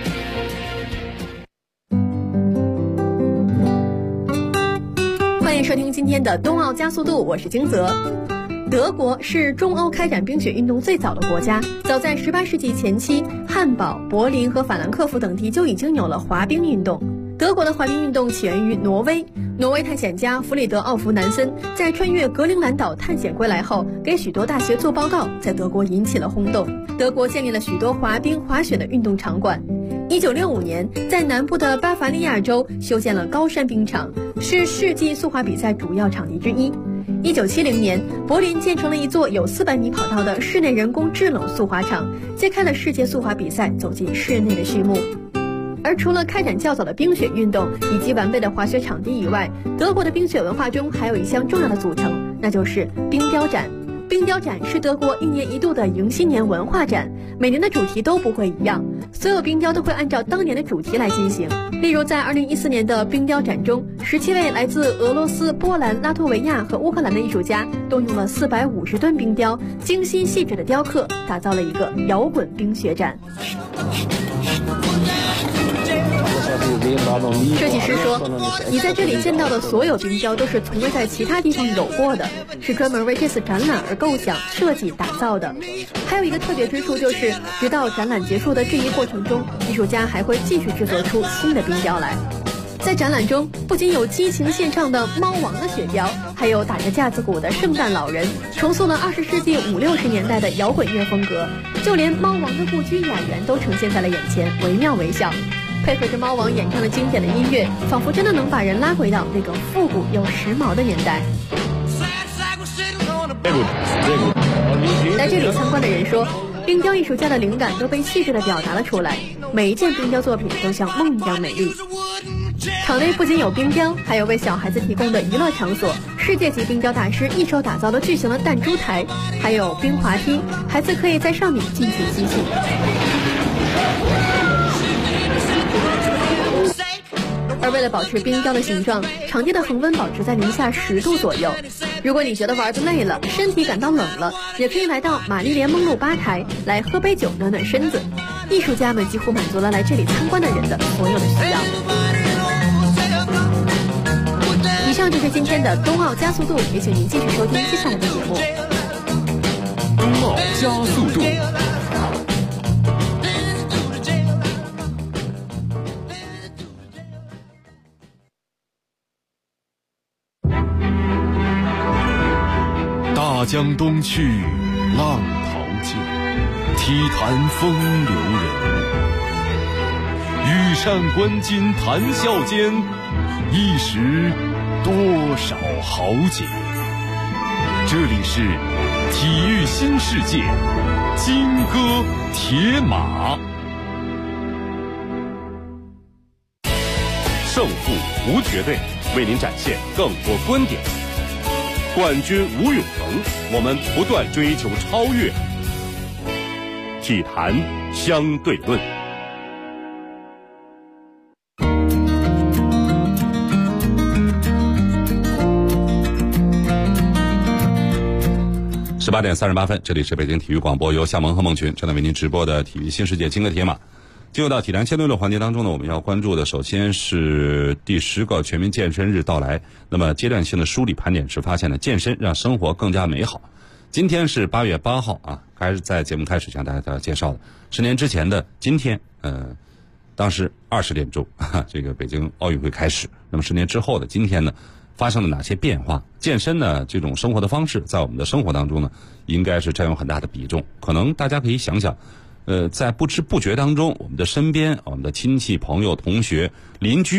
欢迎收听今天的冬奥加速度，我是金泽。德国是中欧开展冰雪运动最早的国家，早在18世纪前期，汉堡、柏林和法兰克福等地就已经有了滑冰运动。德国的滑冰运动起源于挪威，挪威探险家弗里德奥弗南森在穿越格陵兰岛探险归来后，给许多大学做报告，在德国引起了轰动。德国建立了许多滑冰、滑雪的运动场馆。1965年，在南部的巴伐利亚州修建了高山冰场，是世纪速滑比赛主要场地之一。1970年，柏林建成了一座有400米跑道的室内人工制冷速滑场，揭开了世界速滑比赛走进室内的序幕。而除了开展较早的冰雪运动以及完备的滑雪场地以外，德国的冰雪文化中还有一项重要的组成，那就是冰雕展。冰雕展是德国1年1度的迎新年文化展，每年的主题都不会一样，所有冰雕都会按照当年的主题来进行。例如在2014年的冰雕展中，17位来自俄罗斯、波兰、拉脱维亚和乌克兰的艺术家动用了450吨冰雕，精心细致的雕刻，打造了一个摇滚冰雪展。设计师说，你在这里见到的所有冰雕都是从未在其他地方有过的，是专门为这次展览而构想、设计、打造的。还有一个特别之处就是，直到展览结束的这一过程中，艺术家还会继续制作出新的冰雕来。在展览中，不仅有激情献唱的猫王的雪雕，还有打着架子鼓的圣诞老人，重塑了20世纪50、60年代的摇滚乐风格。就连猫王的故居雅园都呈现在了眼前，惟妙惟肖。配合着猫王演唱的经典的音乐，仿佛真的能把人拉回到那个复古又时髦的年代。来这里参观的人说，冰雕艺术家的灵感都被细致地表达了出来，每一件冰雕作品都像梦一样美丽。场内不仅有冰雕，还有为小孩子提供的娱乐场所，世界级冰雕大师一手打造了巨型的弹珠台，还有冰滑梯，孩子可以在上面尽情嬉戏。而为了保持冰雕的形状，场地的恒温保持在零下10度左右。如果你觉得玩得累了，身体感到冷了，也可以来到玛丽莲梦露吧台来喝杯酒暖暖身子。艺术家们几乎满足了来这里参观的人的所有的需要。以上就是今天的冬奥加速度，也请您继续收听接下来的节目。 冬奥加速度。大江东去，浪淘尽，体坛风流人物。羽扇纶巾谈笑间，一时多少豪杰。这里是体育新世界，金戈铁马。 胜负无绝对，为您展现更多观点。冠军无永恒，我们不断追求超越。体坛相对论。 18点38分，这里是北京体育广播，由夏萌和孟群正在为您直播的体育新世界金戈铁马。进入到体坛相对论环节当中呢，我们要关注的首先是第10个全民健身日到来。那么阶段性的梳理盘点是发现了健身让生活更加美好。今天是8月8号啊，还是在节目开始向大家介绍的10年之前的今天，当时20点钟，这个北京奥运会开始。那么10年之后的今天呢，发生了哪些变化？健身呢这种生活的方式，在我们的生活当中呢，应该是占有很大的比重。可能大家可以想想。在不知不觉当中，我们的身边、我们的亲戚、朋友、同学、邻居，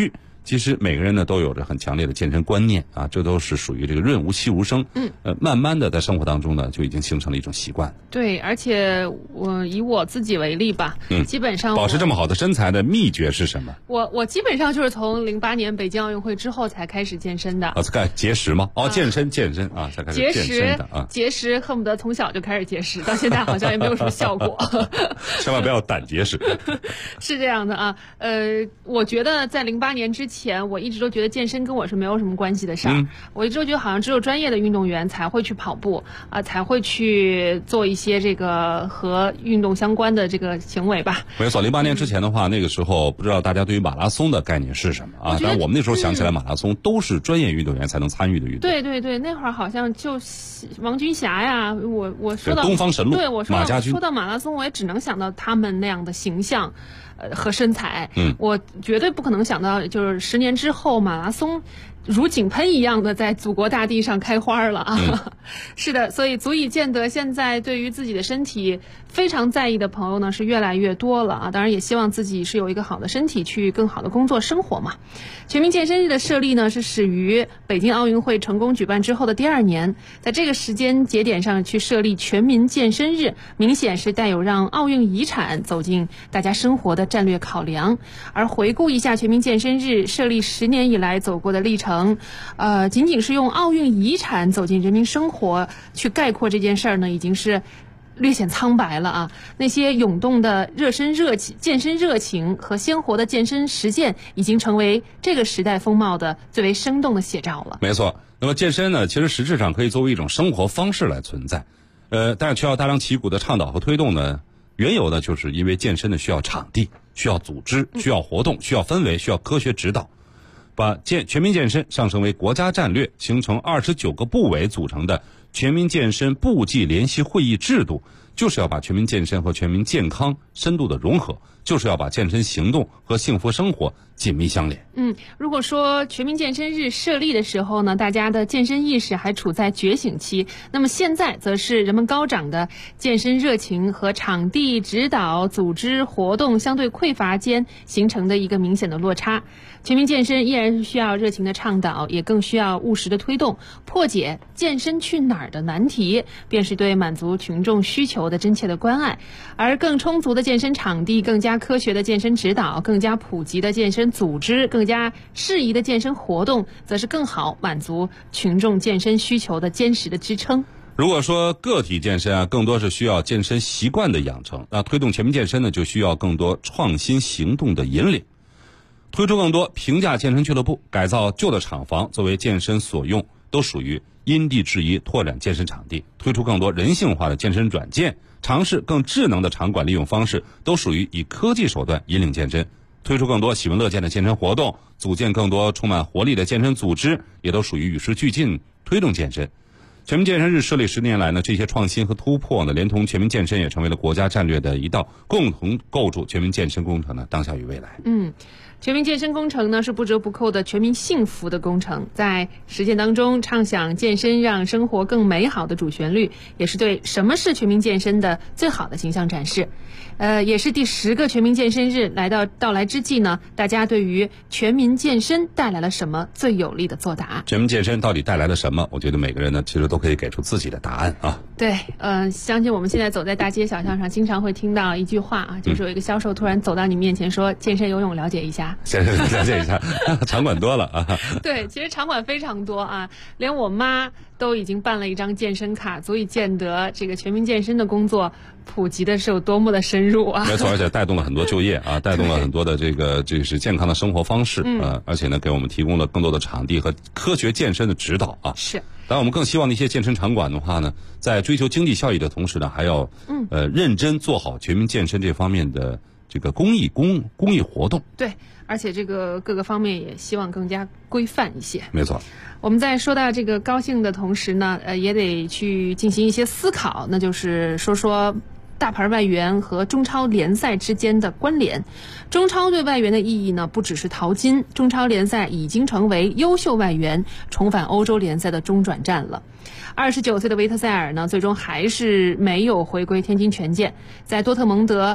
其实每个人呢都有着很强烈的健身观念啊，这都是属于这个润物细无声。慢慢的在生活当中呢就已经形成了一种习惯。 对，而且以我自己为例吧，基本上保持这么好的身材的秘诀是什么？ 我基本上就是从08年北京奥运会之后才开始健身的。 节食吗？健身啊，才开始健身的啊。 节食恨不得从小就开始节食，到现在好像也没有什么效果。 千万不要胆结石。 是这样的啊，我觉得在08年之前，我一直都觉得健身跟我是没有什么关系的事儿。我一直都觉得好像只有专业的运动员才会去跑步啊，才会去做一些这个和运动相关的这个行为吧。 没错，08年之前的话，那个时候不知道大家对于马拉松的概念是什么啊？但我们那时候想起来，马拉松都是专业运动员才能参与的运动。 对对对，那会儿好像就王军霞呀，我说到东方神鹿， 对我说到马拉松，我也只能想到他们那样的形象。和身材，我绝对不可能想到，就是10年之后马拉松如井喷一样的在祖国大地上开花了啊！是的，所以足以见得现在对于自己的身体非常在意的朋友呢是越来越多了啊！当然也希望自己是有一个好的身体去更好的工作生活嘛。全民健身日的设立呢是始于北京奥运会成功举办之后的第2年，在这个时间节点上去设立全民健身日，明显是带有让奥运遗产走进大家生活的战略考量。而回顾一下全民健身日设立10年以来走过的历程，仅仅是用奥运遗产走进人民生活去概括这件事儿呢，已经是略显苍白了啊！那些涌动的健身热情和鲜活的健身实践，已经成为这个时代风貌的最为生动的写照了。 没错，那么健身呢，其实实质上可以作为一种生活方式来存在，但是需要大张旗鼓的倡导和推动呢，缘由呢，就是因为健身呢需要场地、需要组织、需要活动、需要氛围、需要科学指导。把全民健身上升为国家战略，形成29个部委组成的全民健身部际联席会议制度，就是要把全民健身和全民健康深度的融合，就是要把健身行动和幸福生活紧密相连。 如果说全民健身日设立的时候呢，大家的健身意识还处在觉醒期，那么现在则是人们高涨的健身热情和场地指导、组织活动相对匮乏间形成的一个明显的落差。全民健身依然是需要热情的倡导，也更需要务实的推动，破解健身去哪儿的难题，便是对满足群众需求的真切的关爱。而更充足的健身场地、更加科学的健身指导、更加普及的健身组织、更加适宜的健身活动，则是更好满足群众健身需求的坚实的支撑。 如果说个体健身啊，更多是需要健身习惯的养成，那推动全民健身呢，就需要更多创新行动的引领。推出更多平价健身俱乐部，改造旧的厂房作为健身所用，都属于因地制宜拓展健身场地。推出更多人性化的健身软件，尝试更智能的场馆利用方式，都属于以科技手段引领健身。推出更多喜闻乐见的健身活动，组建更多充满活力的健身组织，也都属于与时俱进推动健身。全民健身日设立10年来呢，这些创新和突破呢，连同全民健身也成为了国家战略的一道，共同构筑全民健身工程的当下与未来。 全民健身工程呢是不折不扣的全民幸福的工程，在实践当中唱响健身让生活更美好的主旋律，也是对什么是全民健身的最好的形象展示。也是第10个全民健身日到来之际呢，大家对于全民健身带来了什么最有力的作答？ 全民健身到底带来了什么？我觉得每个人呢，其实都可以给出自己的答案啊。 对，相信我们现在走在大街小巷上，经常会听到一句话啊，就是有一个销售突然走到你面前说：“健身游泳了解一下。” 先生了解一下，场馆多了啊。 对，其实场馆非常多啊，连我妈都已经办了一张健身卡，足以见得这个全民健身的工作普及的是有多么的深入啊！ 没错，而且带动了很多就业啊，带动了很多的这个是健康的生活方式而且呢，给我们提供了更多的场地和科学健身的指导啊。 是。 当然，我们更希望那些健身场馆的话呢，在追求经济效益的同时呢，还要认真做好全民健身这方面的这个公益活动。 对，而且这个各个方面也希望更加规范一些。 没错。 我们在说到这个高兴的同时呢，也得去进行一些思考，那就是说大牌外援和中超联赛之间的关联。中超对外援的意义呢，不只是淘金，中超联赛已经成为优秀外援重返欧洲联赛的中转站了。29岁的维特塞尔呢，最终还是没有回归天津权健，在多特蒙德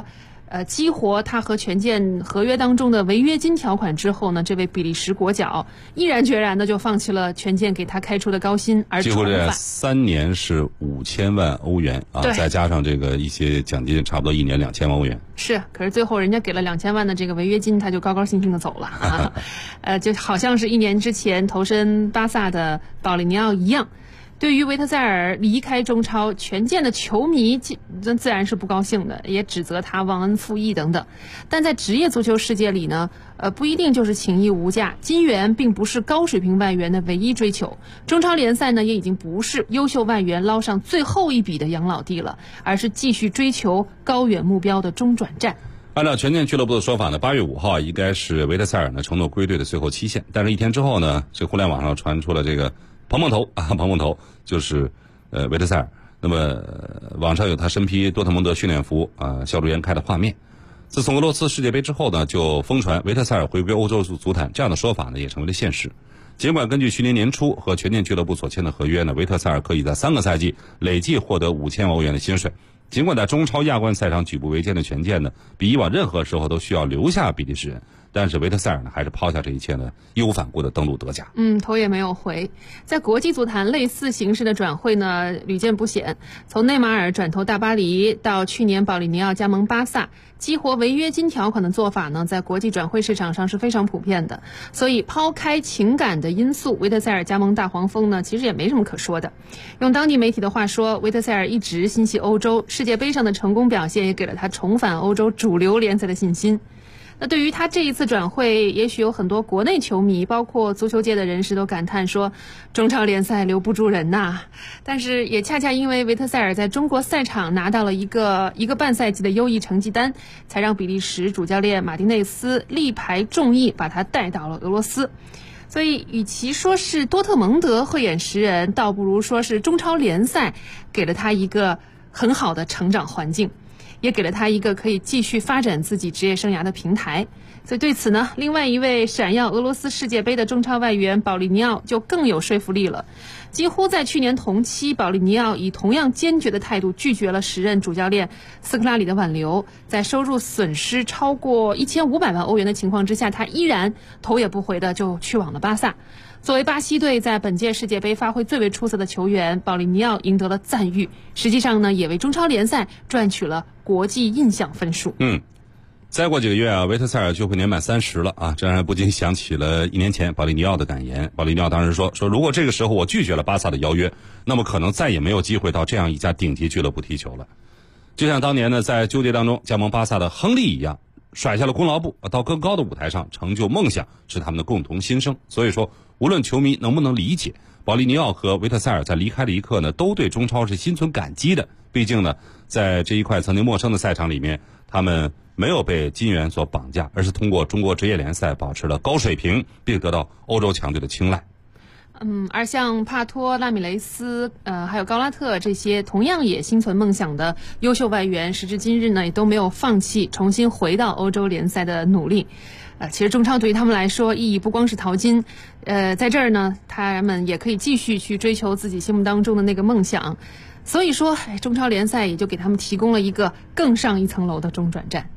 激活他和权健合约当中的违约金条款之后呢，这位比利时国脚毅然决然的就放弃了权健给他开出的高薪，而几乎这3年是5000万欧元啊，再加上这个一些奖金，差不多1年2000万欧元。 是，可是最后人家给了2000万的这个违约金，他就高高兴兴的走了就好像是1年之前投身巴萨的保利尼奥一样。对于维特塞尔离开中超，权健的球迷自然是不高兴的，也指责他忘恩负义等等。但在职业足球世界里呢，不一定就是情义无价，金援并不是高水平外援的唯一追求。中超联赛呢，也已经不是优秀外援捞上最后一笔的养老地了，而是继续追求高远目标的中转站。 按照权健俱乐部的说法呢，8月5号应该是维特塞尔呢承诺归队的最后期限，但是1天之后呢，这互联网上传出了这个蓬蓬头就是维特塞尔。那么网上有他身披多特蒙德训练服笑逐颜开的画面。自从俄罗斯世界杯之后呢，就疯传维特塞尔回归欧洲足坛，这样的说法呢也成为了现实。尽管根据去年年初和权健俱乐部所签的合约呢，维特塞尔可以在3个赛季累计获得5000万欧元的薪水。尽管在中超亚冠赛场举步维艰的权健呢，比以往任何时候都需要留下比利时人，但是维特塞尔呢还是抛下这一切呢，义无反顾的登陆德甲。 头也没有回。在国际足坛类似形式的转会呢屡见不鲜，从内马尔转投大巴黎到去年保利尼奥加盟巴萨，激活违约金条款的做法呢，在国际转会市场上是非常普遍的。所以抛开情感的因素，维特塞尔加盟大黄蜂呢，其实也没什么可说的。用当地媒体的话说，维特塞尔一直心系欧洲，世界杯上的成功表现也给了他重返欧洲主流联赛的信心。那对于他这一次转会，也许有很多国内球迷，包括足球界的人士都感叹说，中超联赛留不住人呐。但是也恰恰因为维特塞尔在中国赛场拿到了一个半赛季的优异成绩单，才让比利时主教练马丁内斯力排众议把他带到了俄罗斯。所以与其说是多特蒙德慧眼识人，倒不如说是中超联赛给了他一个很好的成长环境，也给了他一个可以继续发展自己职业生涯的平台。所以对此呢，另外一位闪耀俄罗斯世界杯的中超外援保利尼奥就更有说服力了。几乎在去年同期，保利尼奥以同样坚决的态度拒绝了时任主教练斯科拉里的挽留，在收入损失超过1500万欧元的情况之下，他依然头也不回的就去往了巴萨。作为巴西队在本届世界杯发挥最为出色的球员，保利尼奥赢得了赞誉，实际上呢，也为中超联赛赚取了国际印象分数。 再过几个月啊，维特塞尔就会年满30了啊，这让人不禁想起了1年前保利尼奥的感言。保利尼奥当时说如果这个时候我拒绝了巴萨的邀约，那么可能再也没有机会到这样一家顶级俱乐部踢球了。就像当年呢在纠结当中加盟巴萨的亨利一样，甩下了功劳簿，到更高的舞台上成就梦想是他们的共同心声。所以说无论球迷能不能理解，保利尼奥和维特塞尔在离开的一刻呢，都对中超是心存感激的。毕竟呢，在这一块曾经陌生的赛场里面，他们没有被金元所绑架，而是通过中国职业联赛保持了高水平，并得到欧洲强队的青睐。 而像帕托、拉米雷斯，还有高拉特这些同样也心存梦想的优秀外援，时至今日呢，也都没有放弃重新回到欧洲联赛的努力。其实中超对于他们来说意义不光是淘金，在这儿呢，他们也可以继续去追求自己心目当中的那个梦想。所以说，中超联赛也就给他们提供了一个更上一层楼的中转站。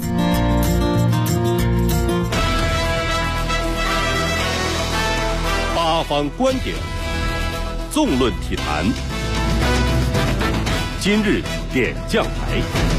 八方观点，纵论体坛，今日点将台。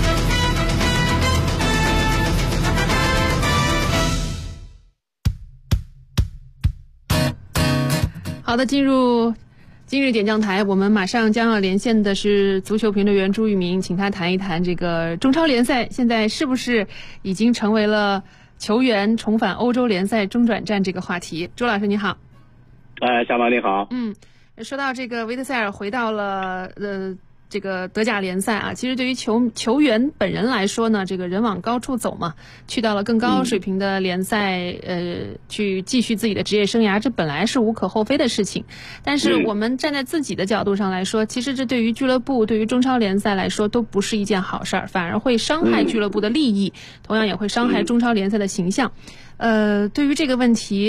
好的，进入今日点将台，我们马上将要连线的是足球评论员朱玉明，请他谈一谈这个中超联赛现在是不是已经成为了球员重返欧洲联赛中转站这个话题。朱老师你好。 小马你好。 说到这个维特塞尔回到了这个德甲联赛啊，其实对于球员本人来说呢，这个人往高处走嘛，去到了更高水平的联赛，去继续自己的职业生涯，这本来是无可厚非的事情。但是我们站在自己的角度上来说，其实这对于俱乐部、对于中超联赛来说都不是一件好事儿，反而会伤害俱乐部的利益，同样也会伤害中超联赛的形象。对于这个问题，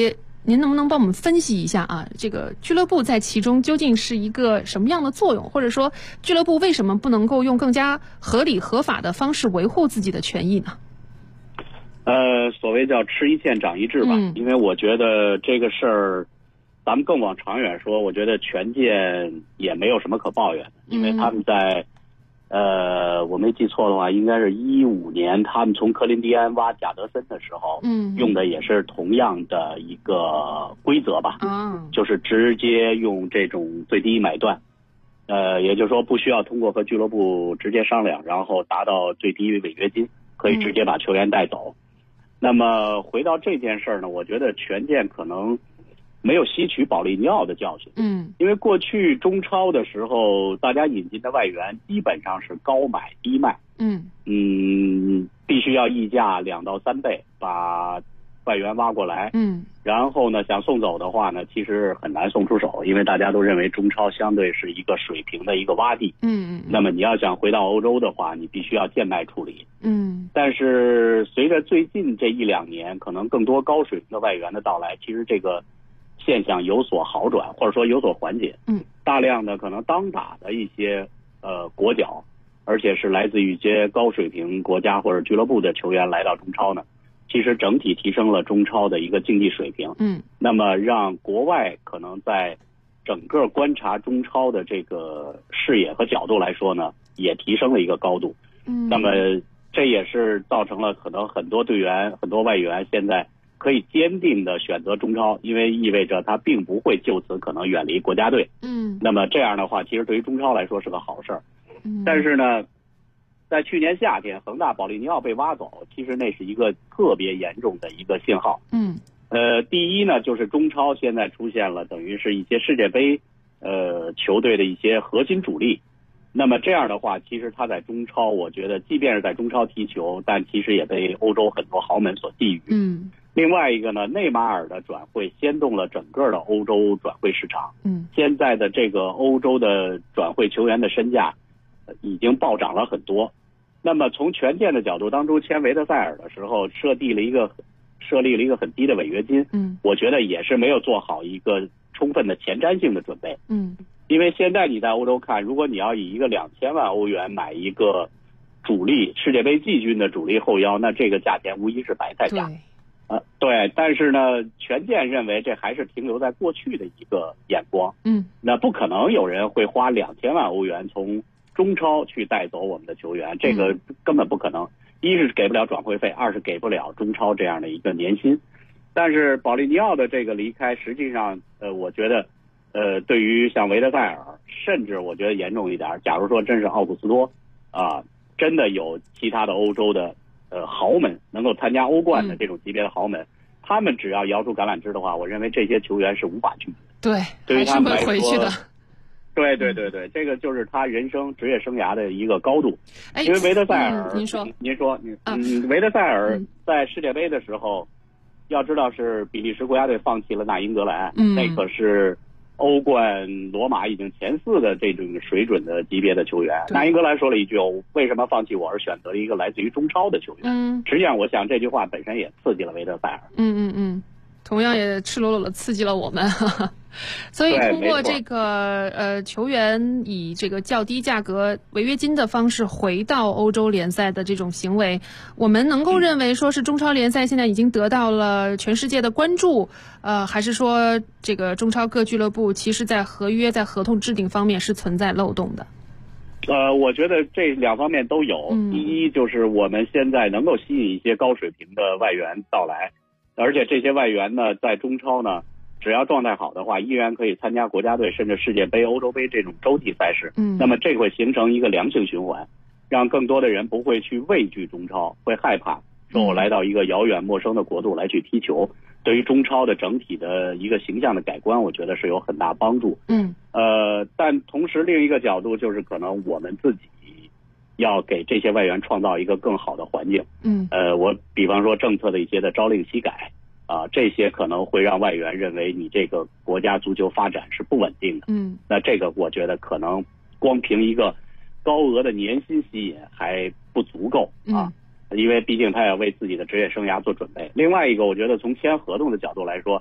您能不能帮我们分析一下啊？这个俱乐部在其中究竟是一个什么样的作用，或者说俱乐部为什么不能够用更加合理合法的方式维护自己的权益呢？ 所谓叫吃一堑长一智吧，因为我觉得这个事儿，咱们更往长远说，我觉得权健也没有什么可抱怨的，因为他们在我没记错的话，应该是15年，他们从科林迪安挖贾德森的时候，用的也是同样的一个规则吧，就是直接用这种最低买断，也就是说不需要通过和俱乐部直接商量，然后达到最低违约金，可以直接把球员带走。那么回到这件事儿呢，我觉得权健可能没有吸取保利尼奥的教训，因为过去中超的时候，大家引进的外援基本上是高买低卖，必须要溢价2到3倍把外援挖过来，然后呢，想送走的话呢，其实很难送出手，因为大家都认为中超相对是一个水平的一个洼地，那么你要想回到欧洲的话，你必须要贱卖处理，但是随着最近这1-2年，可能更多高水平的外援的到来，其实这个现象有所好转，或者说有所缓解。大量的可能当打的一些国脚，而且是来自于一些高水平国家或者俱乐部的球员来到中超呢，其实整体提升了中超的一个竞技水平。那么让国外可能在整个观察中超的这个视野和角度来说呢，也提升了一个高度。那么这也是造成了可能很多队员、很多外援现在可以坚定的选择中超，因为意味着他并不会就此可能远离国家队。那么这样的话，其实对于中超来说是个好事儿。但是呢，在去年夏天，恒大保利尼奥被挖走，其实那是一个特别严重的一个信号。第一呢，就是中超现在出现了等于是一些世界杯球队的一些核心主力。那么这样的话，其实他在中超，我觉得即便是在中超踢球，但其实也被欧洲很多豪门所觊觎。另外一个呢，内马尔的转会掀动了整个的欧洲转会市场。现在的这个欧洲的转会球员的身价已经暴涨了很多。那么从权健的角度，当初签维特塞尔的时候，设立了一个很低的违约金。我觉得也是没有做好一个充分的前瞻性的准备。因为现在你在欧洲看，如果你要以一个2000万欧元买一个主力世界杯季军的主力后腰，那这个价钱无疑是白菜价。对，但是呢，权健认为这还是停留在过去的一个眼光。那不可能有人会花2000万欧元从中超去带走我们的球员，这个根本不可能。一是给不了转会费，二是给不了中超这样的一个年薪。但是保利尼奥的这个离开，实际上我觉得对于像维特塞尔，甚至我觉得严重一点，假如说真是奥古斯托真的有其他的欧洲的豪门能够参加欧冠的这种级别的豪门，他们只要摇出橄榄枝的话，我认为这些球员是无法拒绝。对于他们来说， 还是会回去的。 对，这个就是他人生职业生涯的一个高度。因为维特塞尔，您说，维特塞尔在世界杯的时候，要知道是比利时国家队放弃了纳英格兰，那可是欧冠罗马已经前4的这种水准的级别的球员。纳英格兰说了一句：“为什么放弃我而选择了一个来自于中超的球员？”实际上，我想这句话本身也刺激了维特塞尔。 同样也赤裸裸的刺激了我们。所以通过这个球员以这个较低价格违约金的方式回到欧洲联赛的这种行为，我们能够认为说是中超联赛现在已经得到了全世界的关注，还是说这个中超各俱乐部其实在合约在合同制定方面是存在漏洞的？ 我觉得这2方面都有。第一就是我们现在能够吸引一些高水平的外援到来，而且这些外援呢，在中超呢，只要状态好的话，依然可以参加国家队甚至世界杯、欧洲杯这种洲际赛事。那么这会形成一个良性循环，让更多的人不会去畏惧中超，会害怕说我来到一个遥远陌生的国度来去踢球。对于中超的整体的一个形象的改观，我觉得是有很大帮助。但同时另一个角度就是可能我们自己要给这些外援创造一个更好的环境。我比方说政策的一些的朝令夕改这些可能会让外援认为你这个国家足球发展是不稳定的。那这个我觉得可能光凭一个高额的年薪吸引还不足够因为毕竟他要为自己的职业生涯做准备。另外一个，我觉得从签合同的角度来说，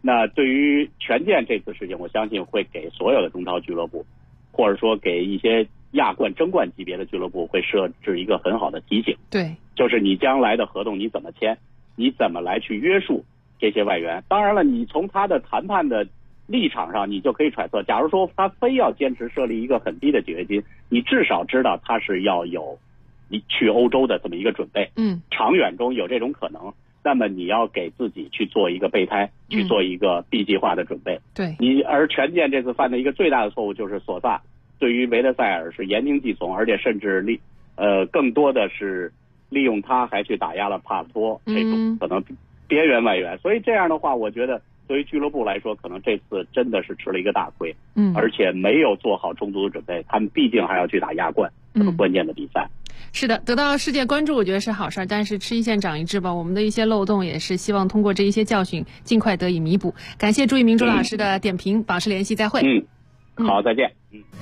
那对于权健这次事情，我相信会给所有的中超俱乐部，或者说给一些亚冠、争冠级别的俱乐部会设置一个很好的提醒。 对， 就是你将来的合同你怎么签，你怎么来去约束这些外援。当然了，你从他的谈判的立场上，你就可以揣测，假如说他非要坚持设立一个很低的解约金，你至少知道他是要有你去欧洲的这么一个准备。长远中有这种可能，那么你要给自己去做一个备胎，去做一个 B 计划的准备。 对， 而权健这次犯的一个最大的错误就是索萨对于维德塞尔是言听计从，而且甚至更多的是利用他还去打压了帕托这种可能边缘外援。所以这样的话，我觉得对于俱乐部来说，可能这次真的是吃了一个大亏，而且没有做好充足的准备。他们毕竟还要去打亚冠这么关键的比赛。 是的，得到世界关注，我觉得是好事，但是吃一堑长一智吧。我们的一些漏洞也是希望通过这一些教训，尽快得以弥补。感谢朱一鸣朱老师的点评，保持联系，再会。 好，再见。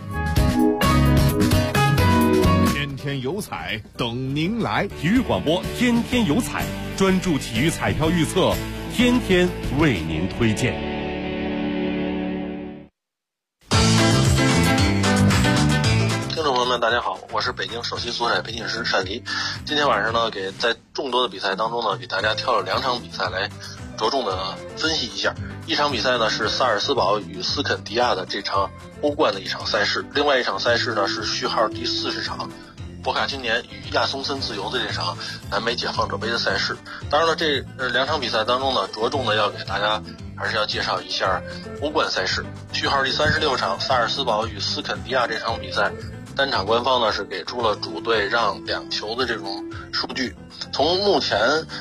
天天有彩等您来，体育广播天天有彩，专注体育彩票预测，天天为您推荐。 听众朋友们，大家好，我是北京首席足彩培训师单迪。今天晚上呢，在众多的比赛当中呢，给大家挑了2场比赛来着重的分析一下。一场比赛呢是萨尔斯堡与斯肯迪亚的这场欧冠的一场赛事，另外一场赛事呢是序号第40场博卡青年与亚松森自由的这场南美解放者杯的赛事。当然了，这2场比赛当中呢，着重的要给大家还是要介绍一下欧冠赛事。序号第36场萨尔斯堡与斯肯迪亚这场比赛，单场官方呢是给出了主队让2球的这种数据。从目前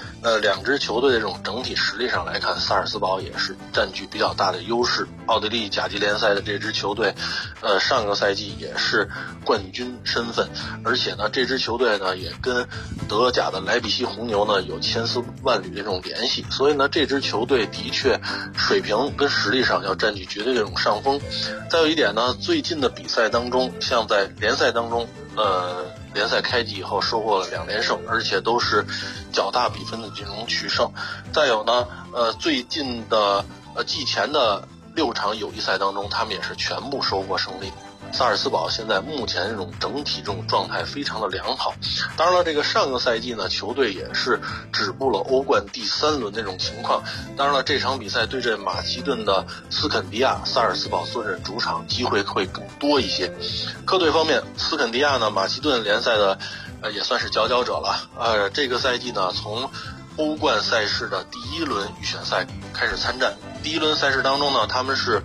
2支球队的这种整体实力上来看，萨尔斯堡也是占据比较大的优势。奥地利甲级联赛的这支球队上个赛季也是冠军身份，而且呢这支球队呢也跟德甲的莱比锡红牛呢有千丝万缕的这种联系，所以呢这支球队的确水平跟实力上要占据绝对的这种上风。再有一点呢，最近的比赛当中，像在联赛当中联赛开季以后收获了2连胜，而且都是较大比分的这种取胜。再有呢最近的季前的6场友谊赛当中，他们也是全部收获胜利。萨尔斯堡现在目前这种整体这种状态非常的良好。当然了，这个上个赛季呢，球队也是止步了欧冠第3轮这种情况。当然了，这场比赛对阵马其顿的斯肯迪亚，萨尔斯堡坐镇主场，机会会更多一些。客队方面，斯肯迪亚呢，马其顿联赛的也算是佼佼者了。这个赛季呢，从欧冠赛事的第1轮预选赛开始参战。第1轮赛事当中呢，他们是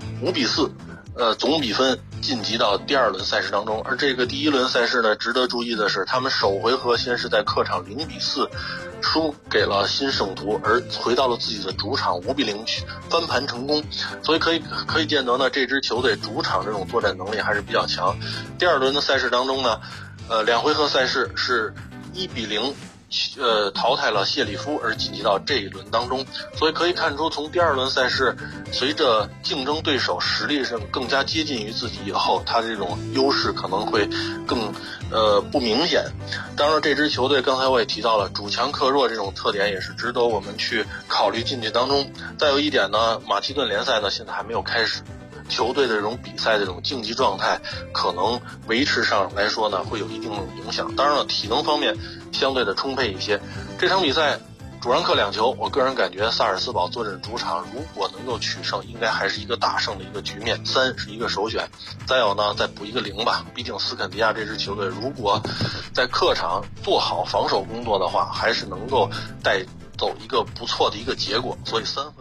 5-4。总比分晋级到第2轮赛事当中。而这个第1轮赛事呢，值得注意的是，他们首回合先是在客场0-4输给了新圣徒，而回到了自己的主场5-0翻盘成功。所以可以见得呢，这支球队主场这种作战能力还是比较强。第2轮的赛事当中呢，2回合赛事是1-0淘汰了谢里夫而晋级到这一轮当中。所以可以看出，从第2轮赛事随着竞争对手实力上更加接近于自己以后，他这种优势可能会更不明显。当然这支球队刚才我也提到了，主强克弱这种特点也是值得我们去考虑进去当中。再有一点呢，马其顿联赛呢现在还没有开始，球队的这种比赛的这种竞技状态可能维持上来说呢会有一定的影响。当然了，体能方面相对的充沛一些。这场比赛主让客2球，我个人感觉萨尔斯堡坐镇主场，如果能够取胜，应该还是一个大胜的一个局面，3是一个首选。再有呢，再补一个0吧，毕竟斯肯迪亚这支球队如果在客场做好防守工作的话，还是能够带走一个不错的一个结果，所以3分。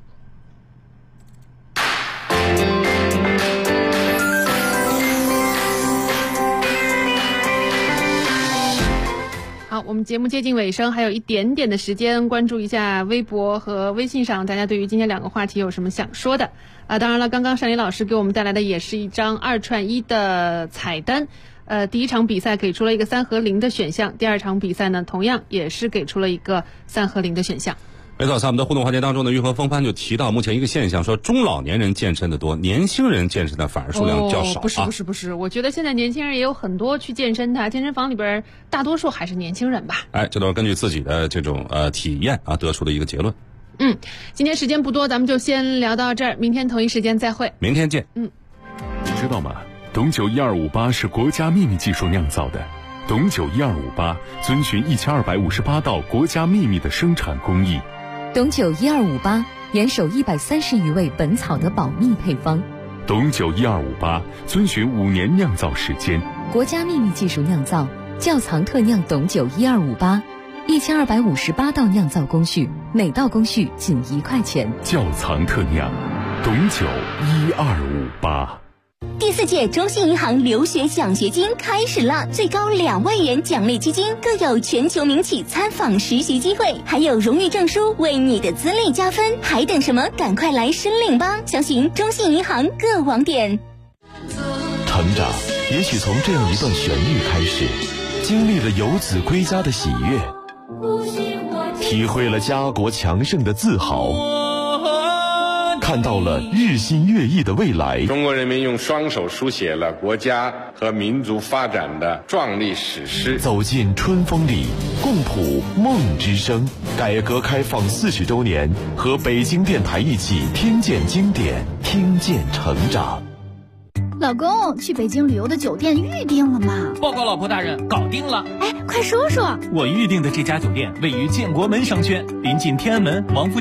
好，我们节目接近尾声，还有一点点的时间，关注一下微博和微信上大家对于今天2个话题有什么想说的当然了，刚刚单林老师给我们带来的也是一张2串1的彩单。第1场比赛给出了一个3和0的选项，第2场比赛呢同样也是给出了一个3和0的选项。 没错，在我们的互动环节当中呢，玉和风帆就提到目前一个现象，说中老年人健身的多，年轻人健身的反而数量较少。 不是，我觉得现在年轻人也有很多去健身的，健身房里边大多数还是年轻人吧。 这都是根据自己的这种体验得出的一个结论。 今天时间不多，咱们就先聊到这儿，明天同一时间再会。 明天见。 你知道吗？董酒1258是国家秘密技术酿造的。董酒1258遵循1258道国家秘密的生产工艺。 董酒1258严守130余味本草的保密配方。 董酒1258遵循5年酿造时间， 国家秘密技术酿造，窖藏特酿董酒1258，1258道酿造工序，每道工序仅1块钱。 窖藏特酿，董酒1258。 第4届中信银行留学奖学金开始了，最高2万元奖励基金，更有全球名企参访实习机会，还有荣誉证书为你的资历加分，还等什么？赶快来申领吧！详询中信银行各网点。 成长也许从这样一段旋律开始，经历了游子归家的喜悦，体会了家国强盛的自豪，看到了日新月异的未来。 中国人民用双手书写了国家和民族发展的壮丽史诗。 走进春风里，共谱梦之声。改革开放40周年，和北京电台一起听见经典，听见成长。 老公，去北京旅游的酒店预定了吗？ 报告老婆大人，搞定了。 哎，快说说。 我预定的这家酒店位于建国门商圈，临近天安门、王府井